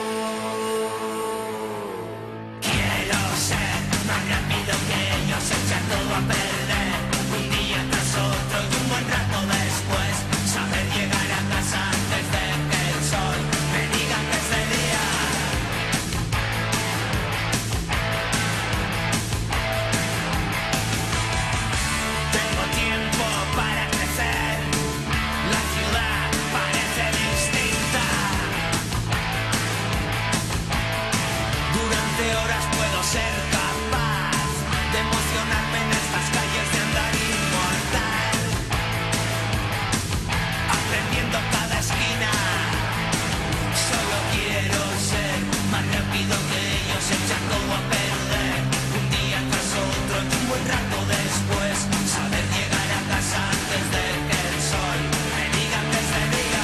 oh. Quiero ser más rápido que ellos, echar todo a perder. Un día tras otro y un buen rato después, saber llegar a casa antes de que el sol me diga que es de día. Tengo tiempo para crecer, la ciudad parece distinta. Durante horas puedo ser capaz de emocionarme en estas calles de andar inmortal, aprendiendo cada esquina. Solo quiero ser más rápido que ellos, echar todo a perder. Un día tras otro y un buen rato después, saber llegar a casa antes de que el sol me diga que es de día.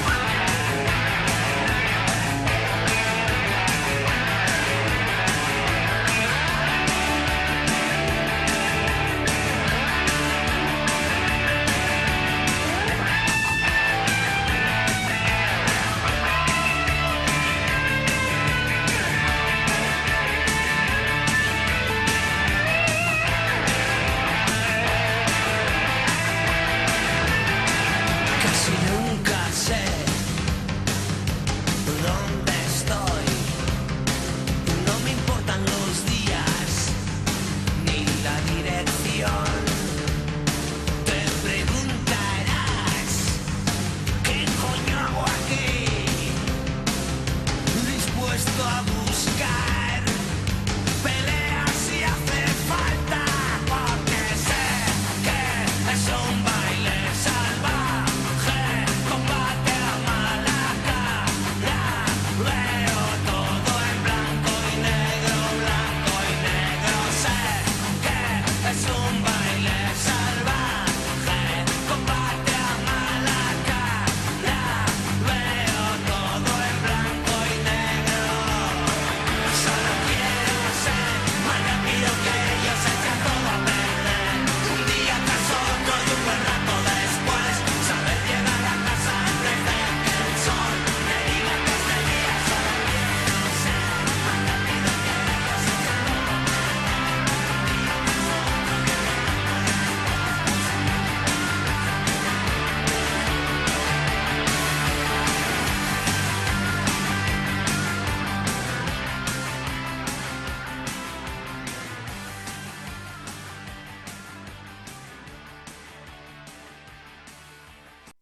Casi nunca sé dónde estoy. No me importan los días ni la dirección. Te preguntarás ¿qué coño hago aquí? Dispuesto a buscar peleas si hace falta, porque sé que es un baile salvaje. Combate a mala cara.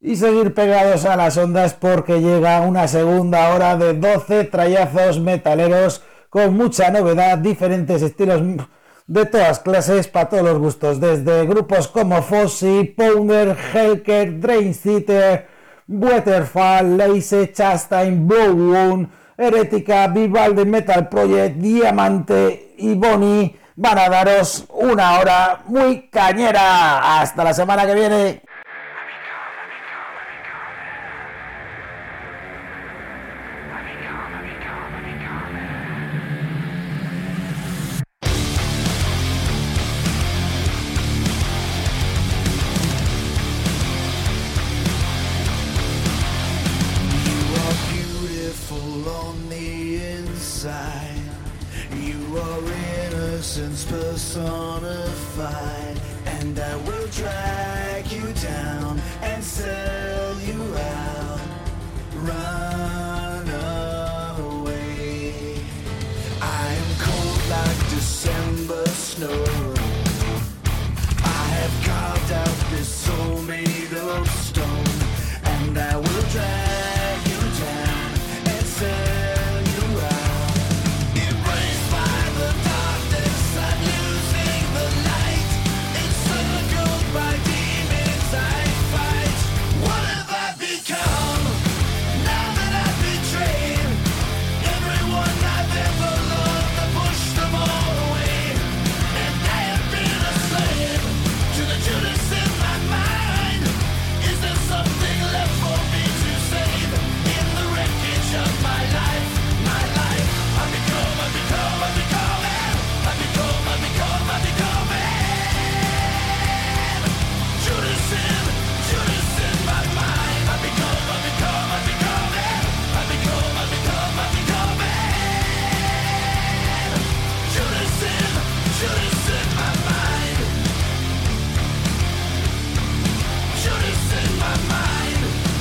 y seguir pegados a las ondas porque llega una segunda hora de 12 trayazos metaleros con mucha novedad, diferentes estilos de todas clases para todos los gustos, desde grupos como Fossi, Powder, Helker, Dreamtheater, Waterfall, Lace, Chastain, Blowwound, Heretica, Vivaldi Metal Project, Diamante y Bonnie van a daros una hora muy cañera. Hasta la semana que viene. Personified, and I will drag you down and sell you out. Run away. I am cold like December snow. I have carved out this soul made of stone, and I will drag you down and sell you out. Embraced by the darkness, I'm losing the light. Encircled by demons I fight. What have I become now that I've betrayed everyone I've ever loved? I pushed them all away, and I have been a slave to the Judas in my mind. Is there something left for me to save in the wreckage of my life? My life. I become it. I become it. Judas in my mind. I become it. I become it. Judas in my mind. Judas in my mind.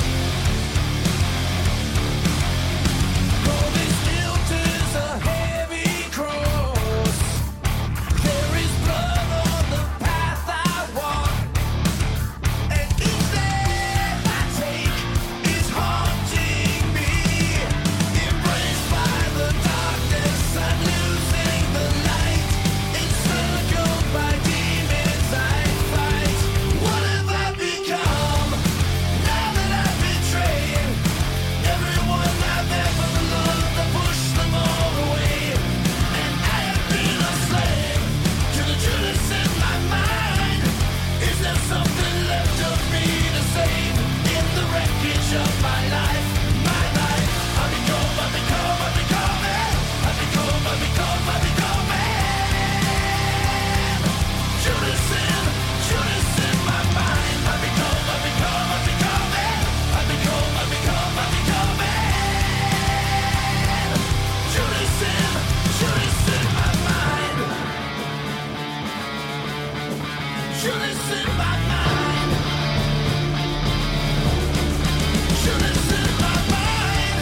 All this guilt is a heavy cross. There is blood on the path I walk, and each step I take is haunting me. Embraced by the darkness, I'm losing the light. Encircled by demons I fight. What have I become now that I've betrayed everyone I've ever loved? I pushed them all away, and I have been a slave to the Judas in my mind. Is there something left of me to save in the wreckage of my life? My life. I become it. Judas in my mind. I become it. Judas in my mind. Judas in my mind. Judas in my mind.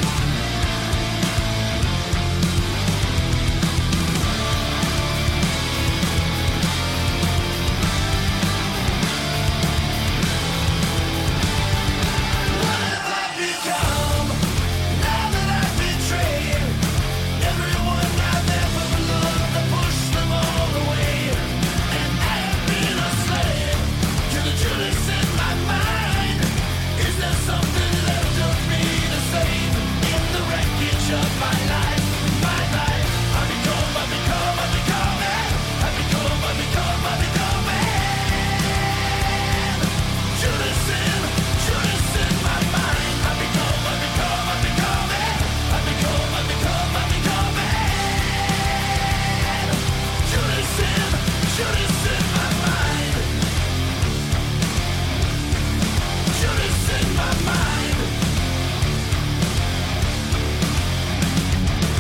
What have I become now that I've betrayed everyone I've ever loved? I pushed them all away, and I have been a slave to the Judas in my mind. Is there something left of me to save in the wreckage of my life? My life. I become it. Judas in my mind. I become it. Judas in my mind. Judas in my mind.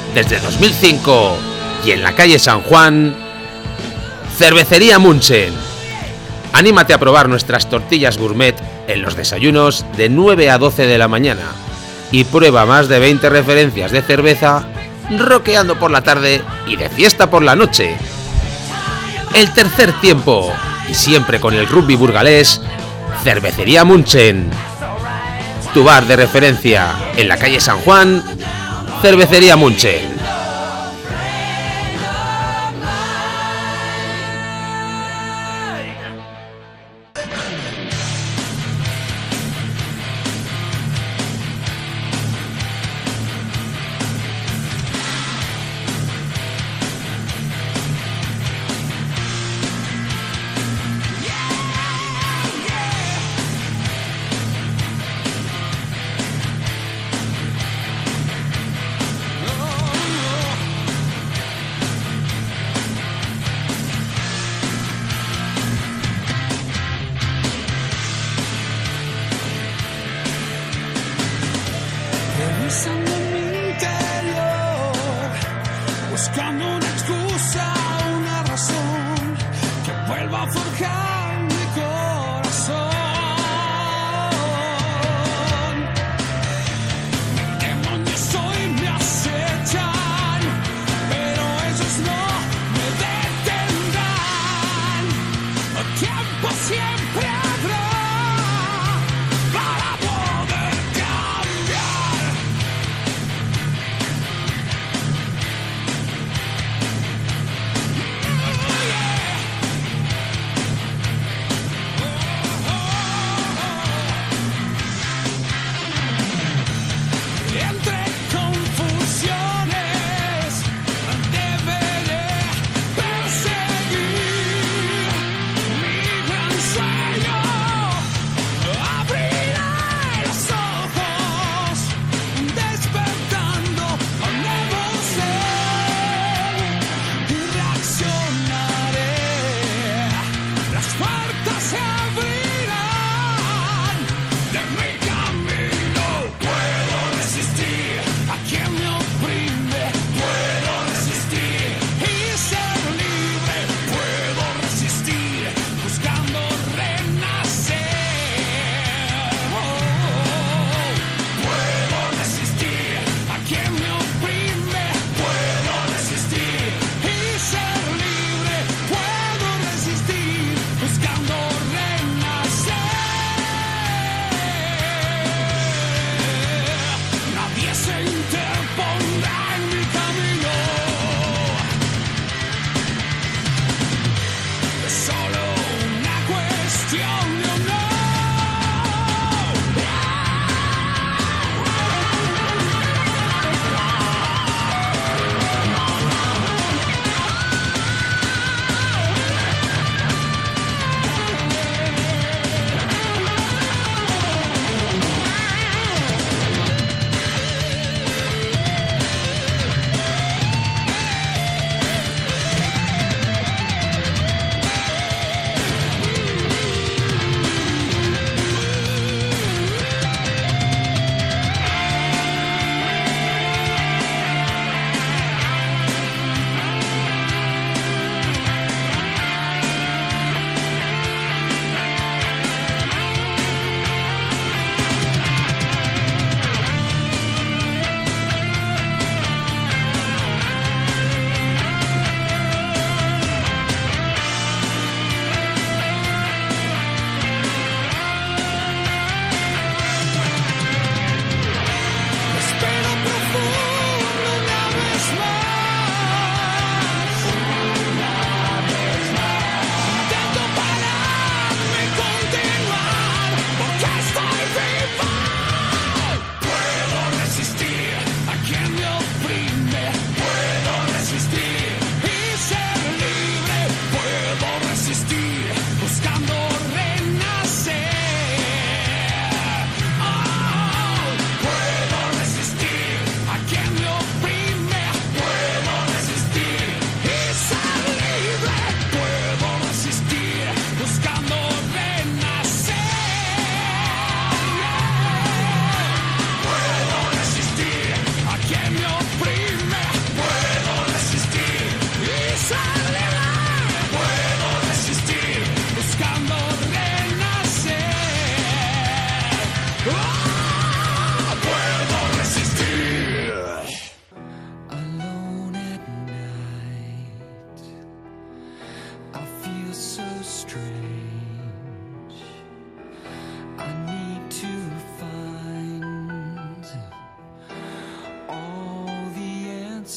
desde 2005 y en la calle San Juan, Cervecería Munchen. Anímate a probar nuestras tortillas gourmet en los desayunos de 9 a 12 de la mañana y prueba más de 20 referencias de cerveza roqueando por la tarde y de fiesta por la noche. El tercer tiempo, y siempre con el rugby burgalés, Cervecería Munchen. Tu bar de referencia en la calle San Juan, Cervecería Munchen. Revisando mi interior, buscando una excusa, una razón que vuelva a forjar mi corazón. Demonios hoy me acechan, pero ellos no me detendrán. Tiempo siempre habrá para poder cambiar.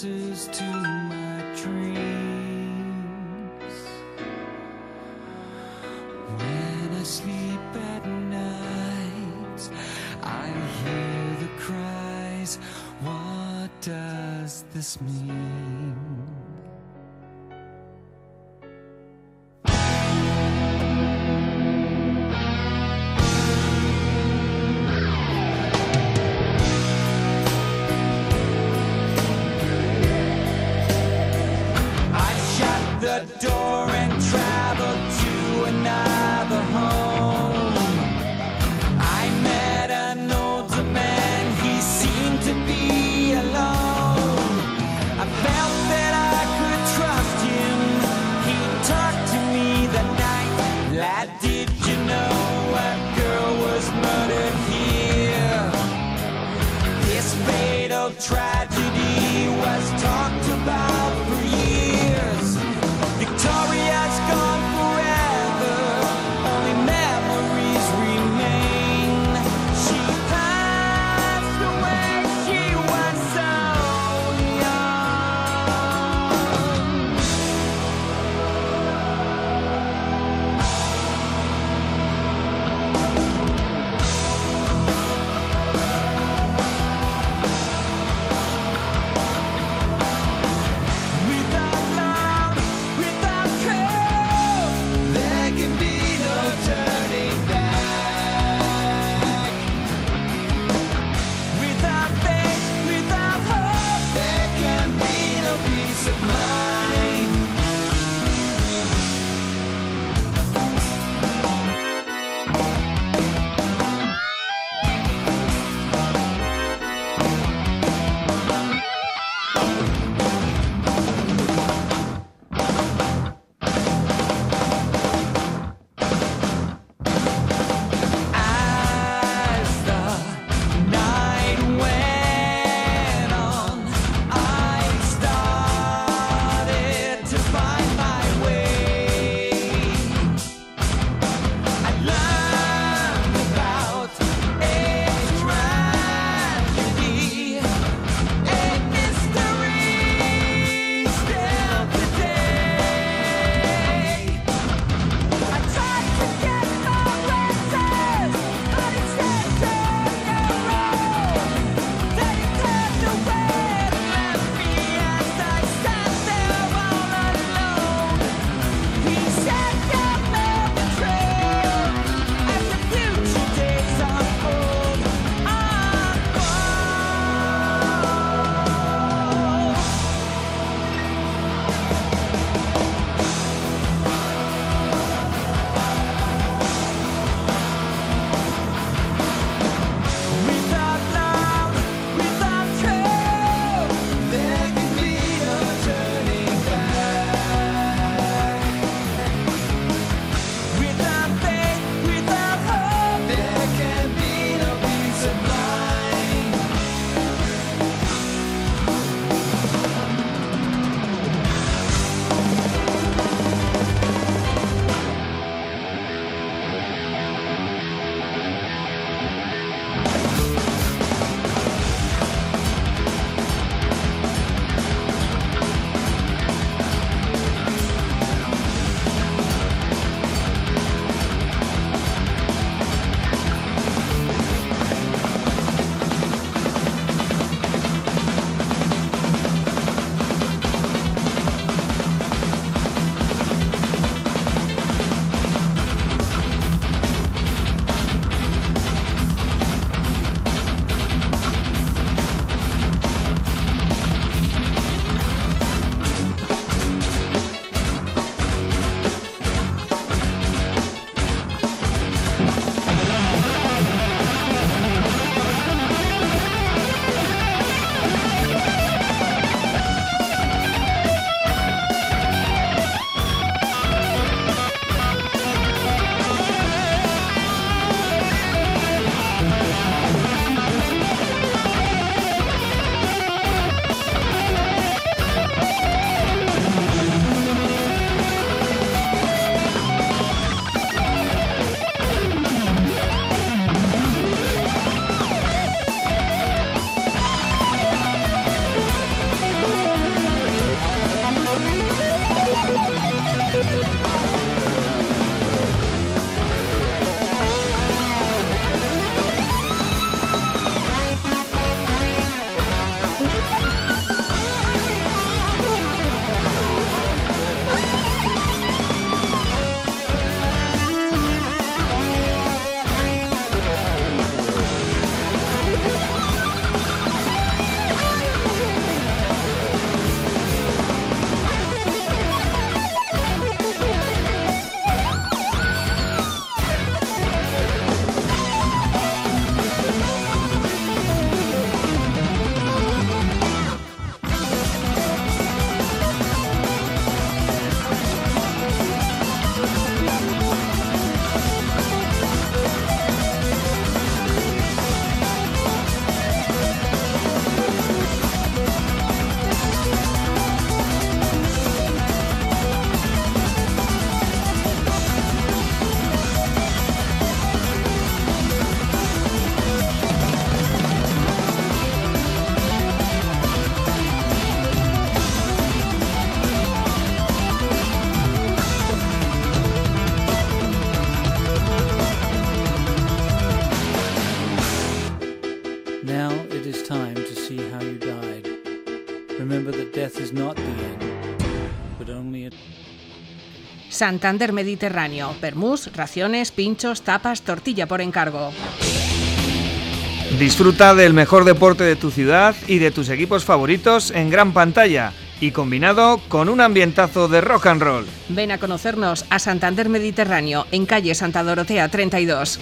answers to my dreams. When I sleep at night, I hear the cries. What does this mean? The door and traveled to another home. I met an older man, he seemed to be alone. I felt that I could trust him, he talked to me that night. Lad, did you know a girl was murdered here? This fatal tragedy was talked about for years. Victoria's gone forever, only memories remain. She passed away, she was so young. We it is time to see how you died. Remember that death is not the end, but only a... Santander Mediterráneo. Vermús, raciones, pinchos, tapas, tortilla por encargo. Disfruta del mejor deporte de tu ciudad y de tus equipos favoritos en gran pantalla y combinado con un ambientazo de rock and roll. Ven a conocernos a Santander Mediterráneo, en calle Santa Dorotea 32.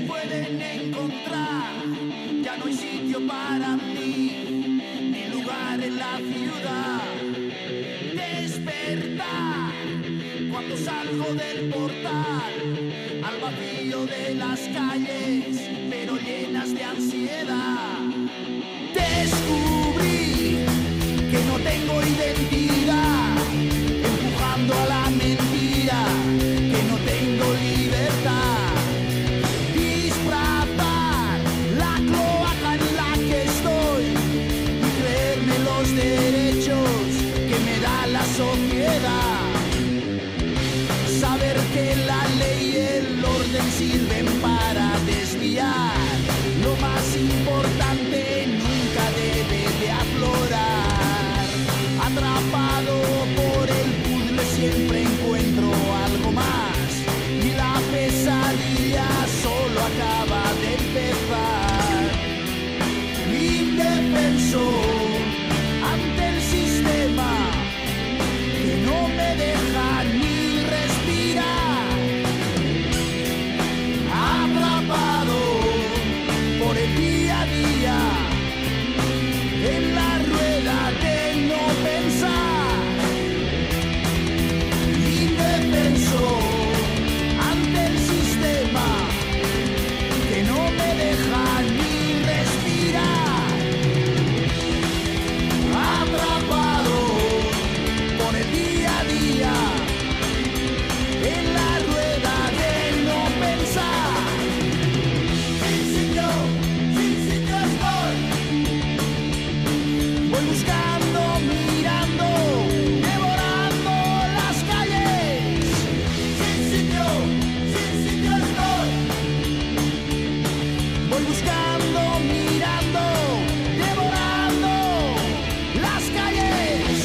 pueden encontrar. Ya no hay sitio para mí, ni lugar en la ciudad. Despertar cuando salgo del portal, al vacío de las calles, pero llenas de ansiedad. Descubrí que no tengo identidad, empujando a la mentira, que no tengo libertad. Disfrazar la cloaca en la que estoy y creerme los derechos que me da la sociedad. Saber que la ley y el orden sirven para desviar. Lo más importante nunca debe de aflorar. Atrapado por el puzzle siempre encuentro algo más, y la pesadilla solo acaba de empezar. Indefenso ante el sistema que no me deja ni respirar. Atrapado por el día a día, en la rueda de no pensar. Indefenso ante el sistema que no me deja ni respirar. Atrapado por el día a día, en la rueda de no pensar. Sin sitio estoy. Voy buscando, mirando, devorando las calles. Sin sitio estoy. Voy buscando, mirando, devorando las calles.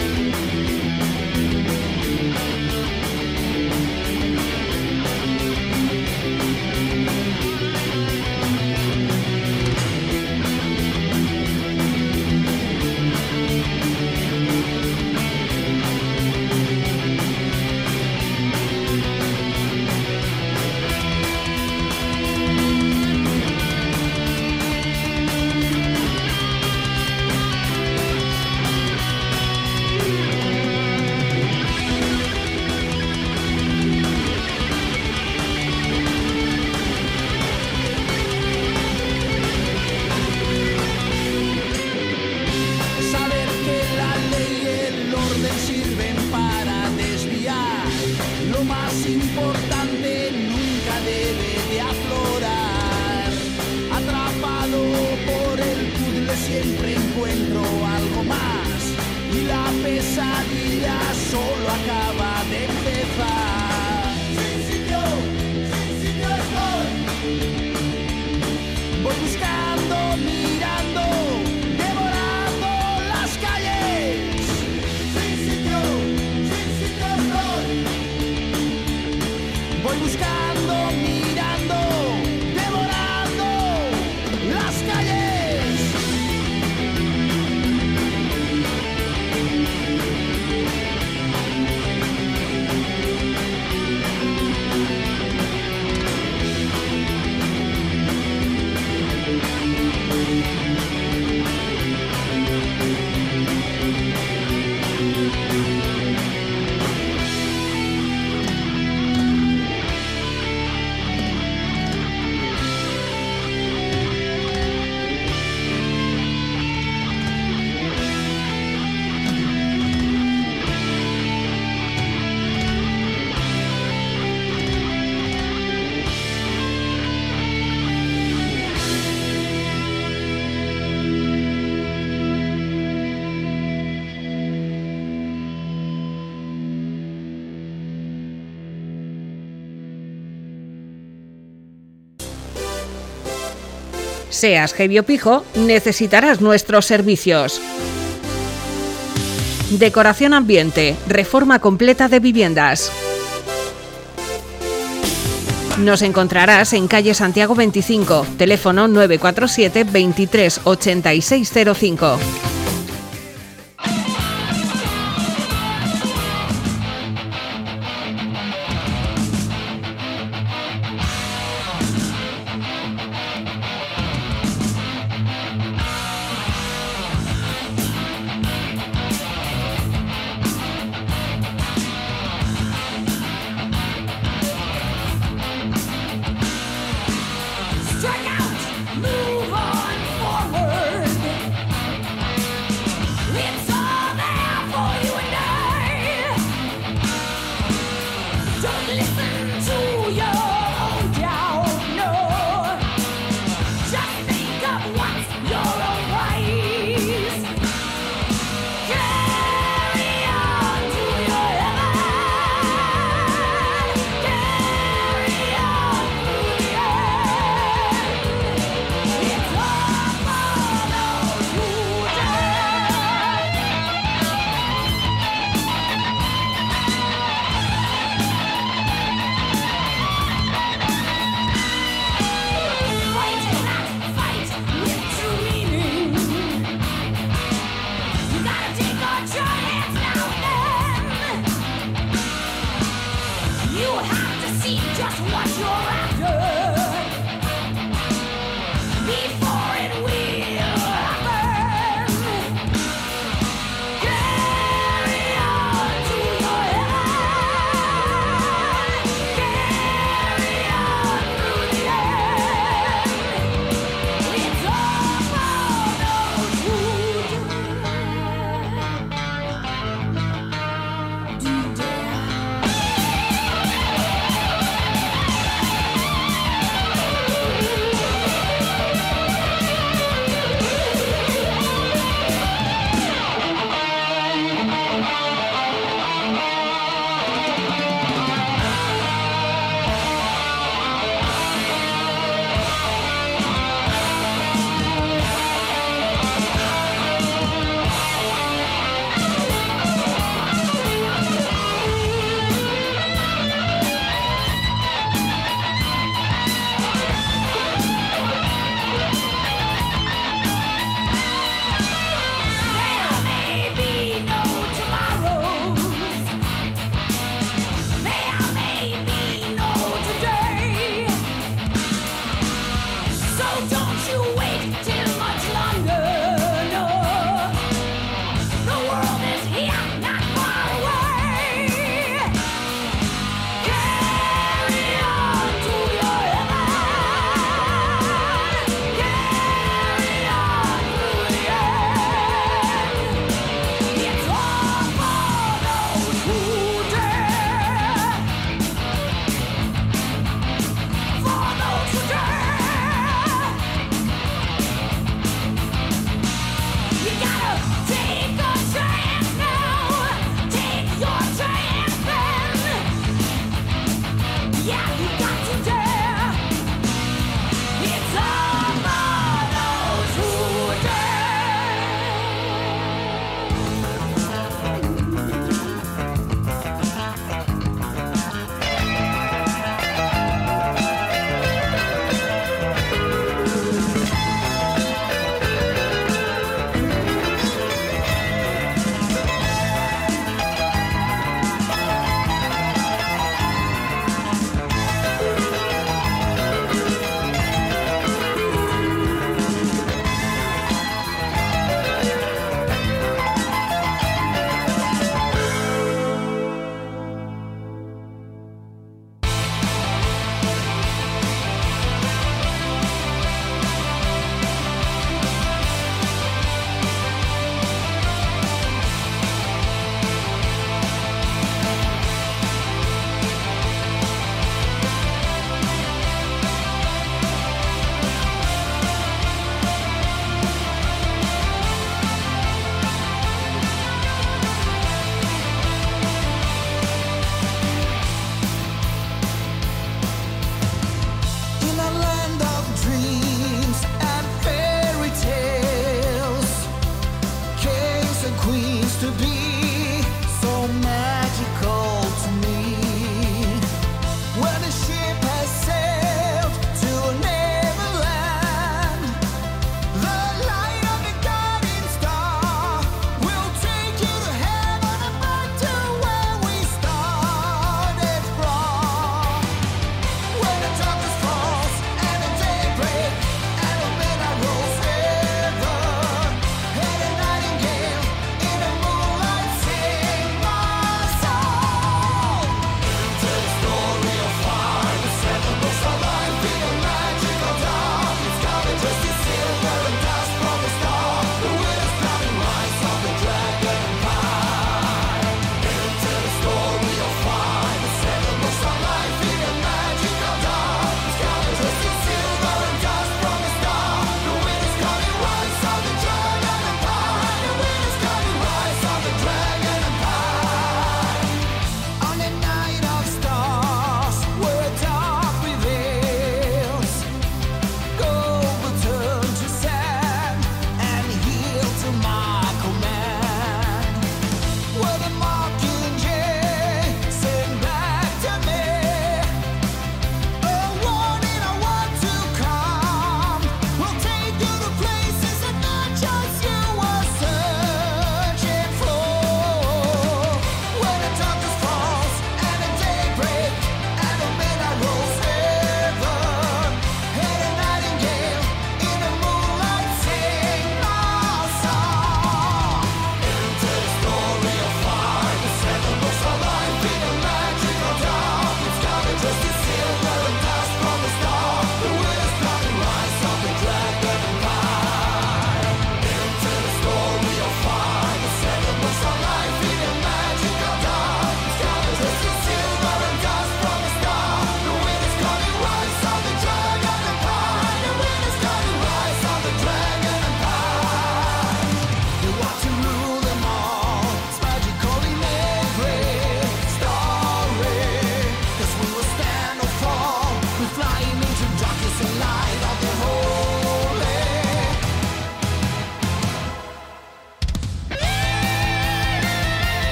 Saber que la ley y el orden sirven para desviar. Lo más importante nunca debe de aflorar. Atrapado por el puzzle siempre encuentro algo más, y la pesadilla solo acaba de empezar. Sin sitio estoy. Voy buscando, mirando, devorando las calles. Sin sitio estoy. Voy buscando, mirando, devorando las calles. Seas heavy o pijo, necesitarás nuestros servicios. Decoración ambiente, reforma completa de viviendas. Nos encontrarás en calle Santiago 25, teléfono 947 23 8605.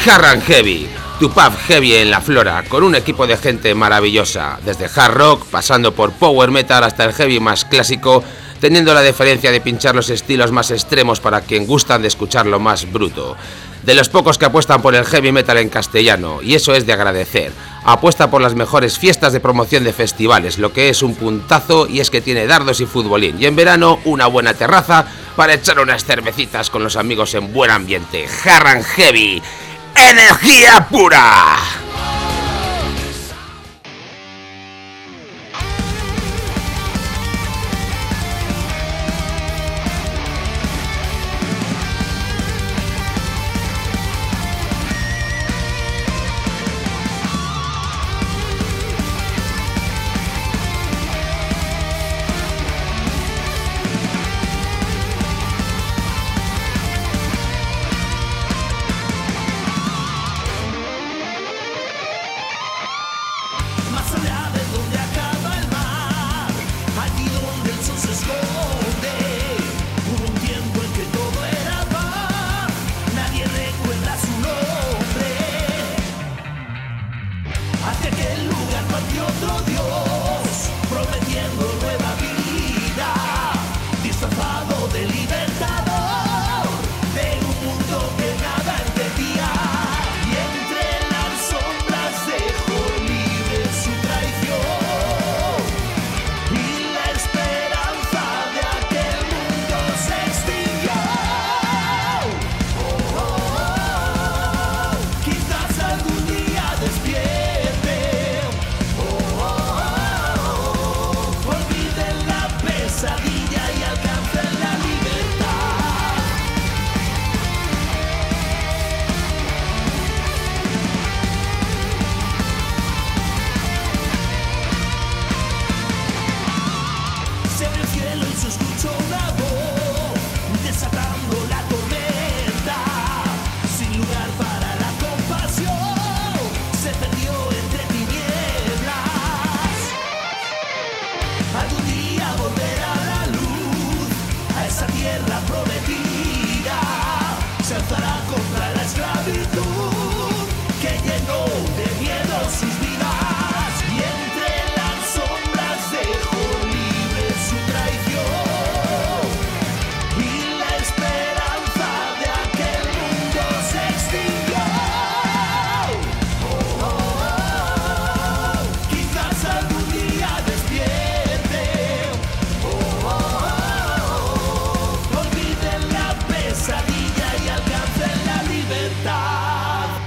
Hard and Heavy, tu pub heavy en la Flora, con un equipo de gente maravillosa, desde hard rock, pasando por power metal hasta el heavy más clásico, teniendo la deferencia de pinchar los estilos más extremos para quien gustan de escuchar lo más bruto. De los pocos que apuestan por el heavy metal en castellano, y eso es de agradecer. Apuesta por las mejores fiestas de promoción de festivales, lo que es un puntazo, y es que tiene dardos y futbolín. Y en verano, una buena terraza para echar unas cervecitas con los amigos en buen ambiente. Hard and Heavy, energía pura. Pesadilla y alcance la libertad.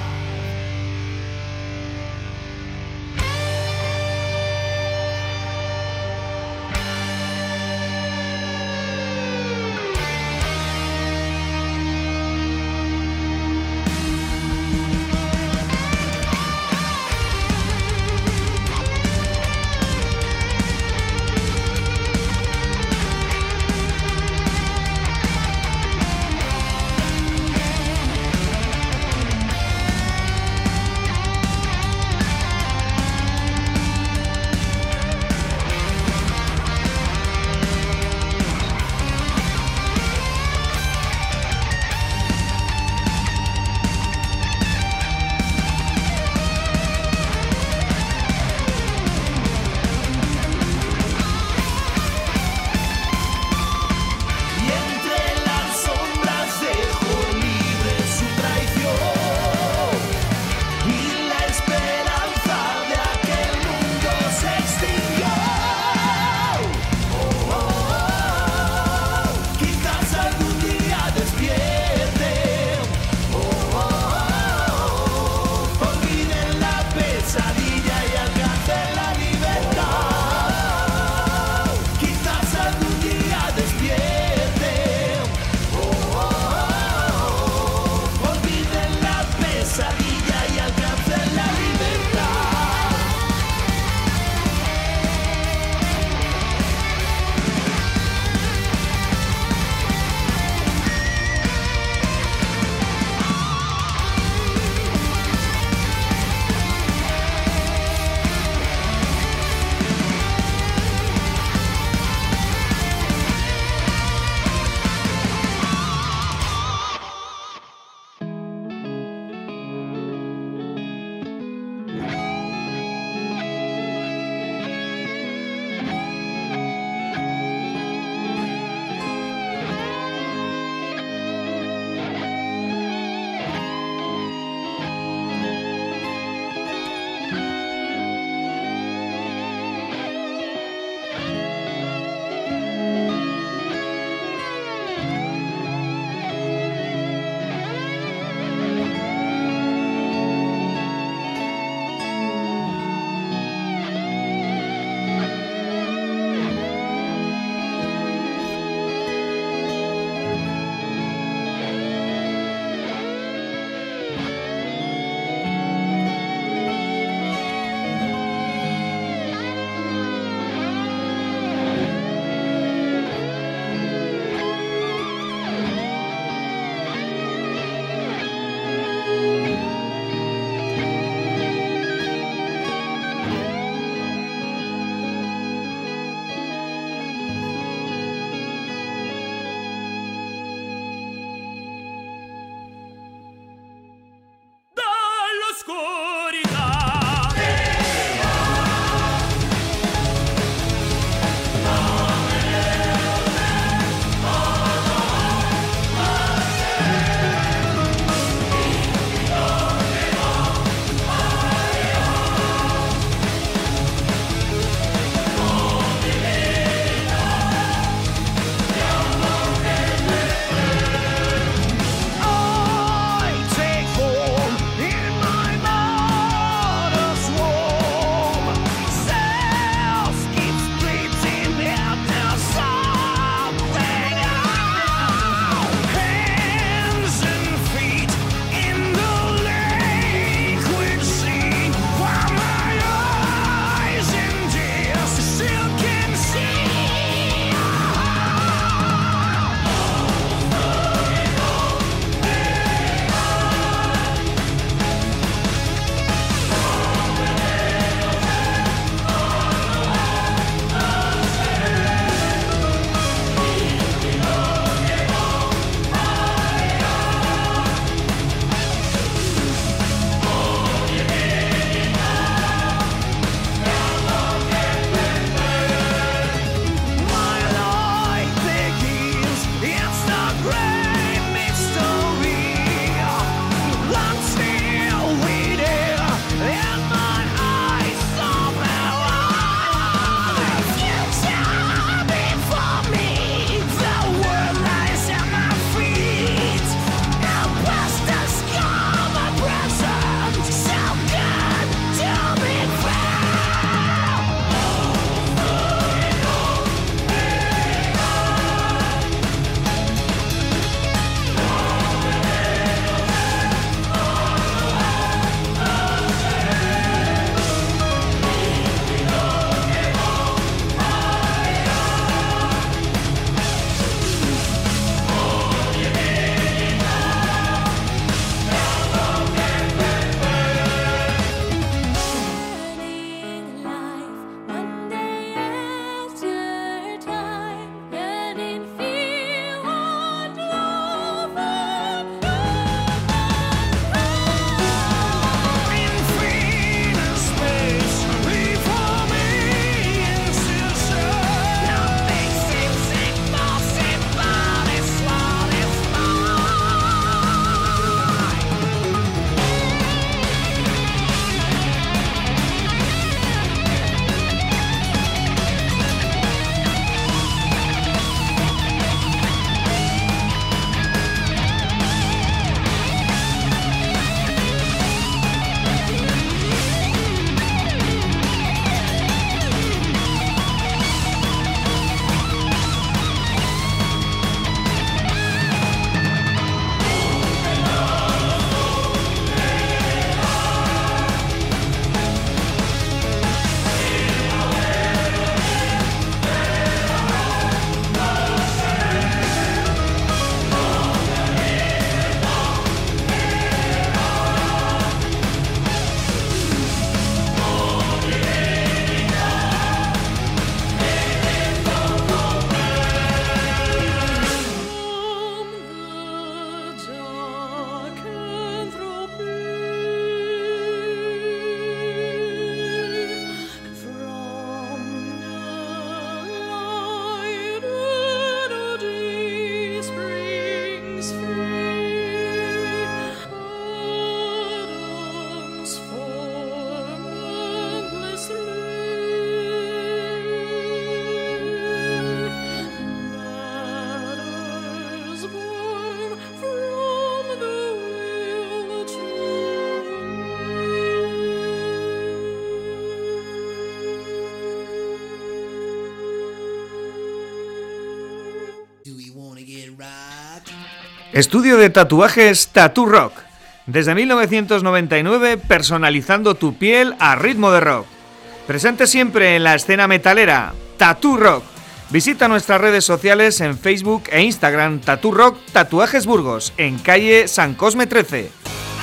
Estudio de tatuajes Tattoo Rock. Desde 1999, personalizando tu piel a ritmo de rock. Presente siempre en la escena metalera, Tattoo Rock. Visita nuestras redes sociales en Facebook e Instagram, Tattoo Rock Tatuajes Burgos, en calle San Cosme 13.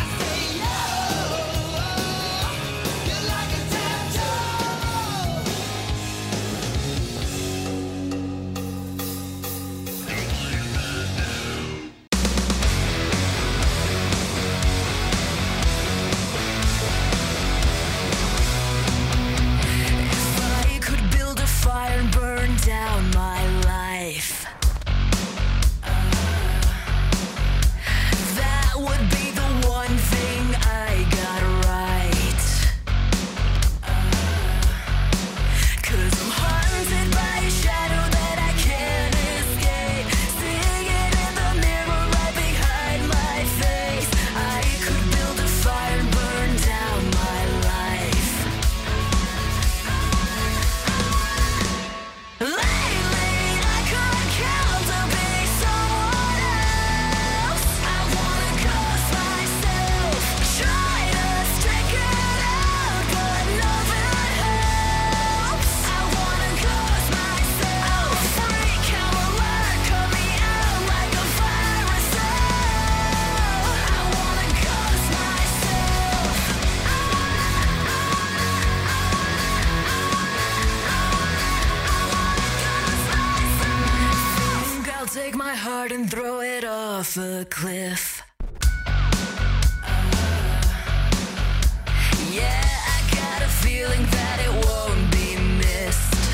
A cliff. Yeah, I got a feeling that it won't be missed.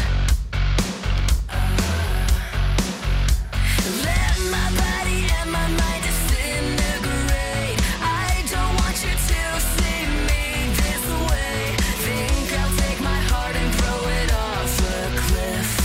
Let my body and my mind disintegrate. I don't want you to see me this way. Think I'll take my heart and throw it off a cliff.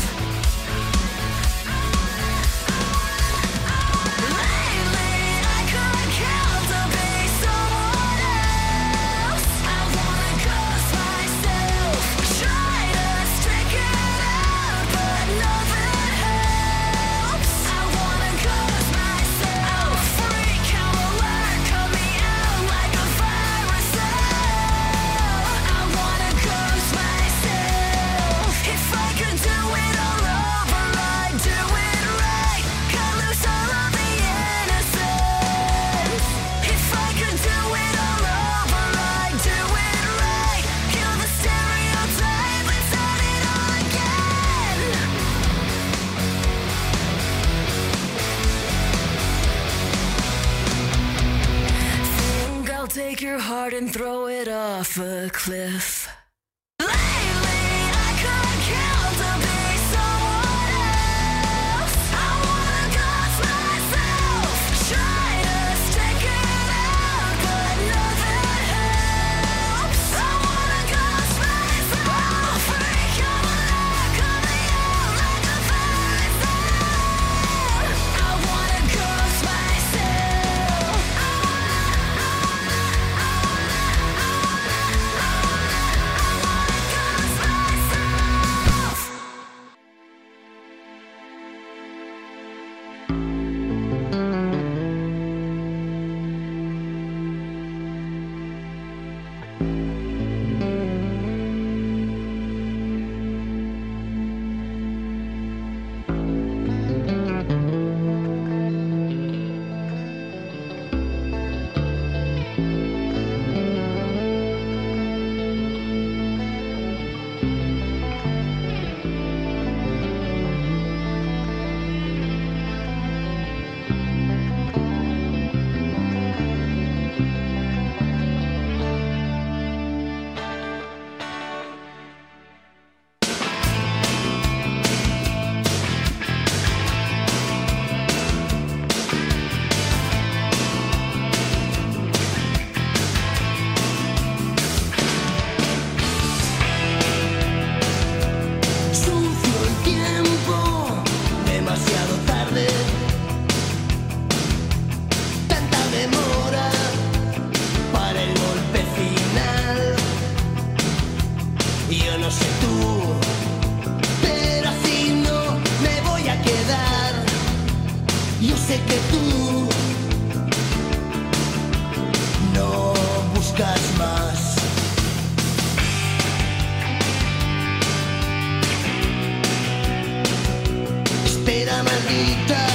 Take your heart and throw it off a cliff. Lately, I couldn't count to be someone else. I wanna ghost myself, try to stick it out, but nothing helps. I wanna ghost myself, freak out loud, coming out like a fire sale. I wanna ghost myself. Yo sé que tú no buscas más. Espera, maldita.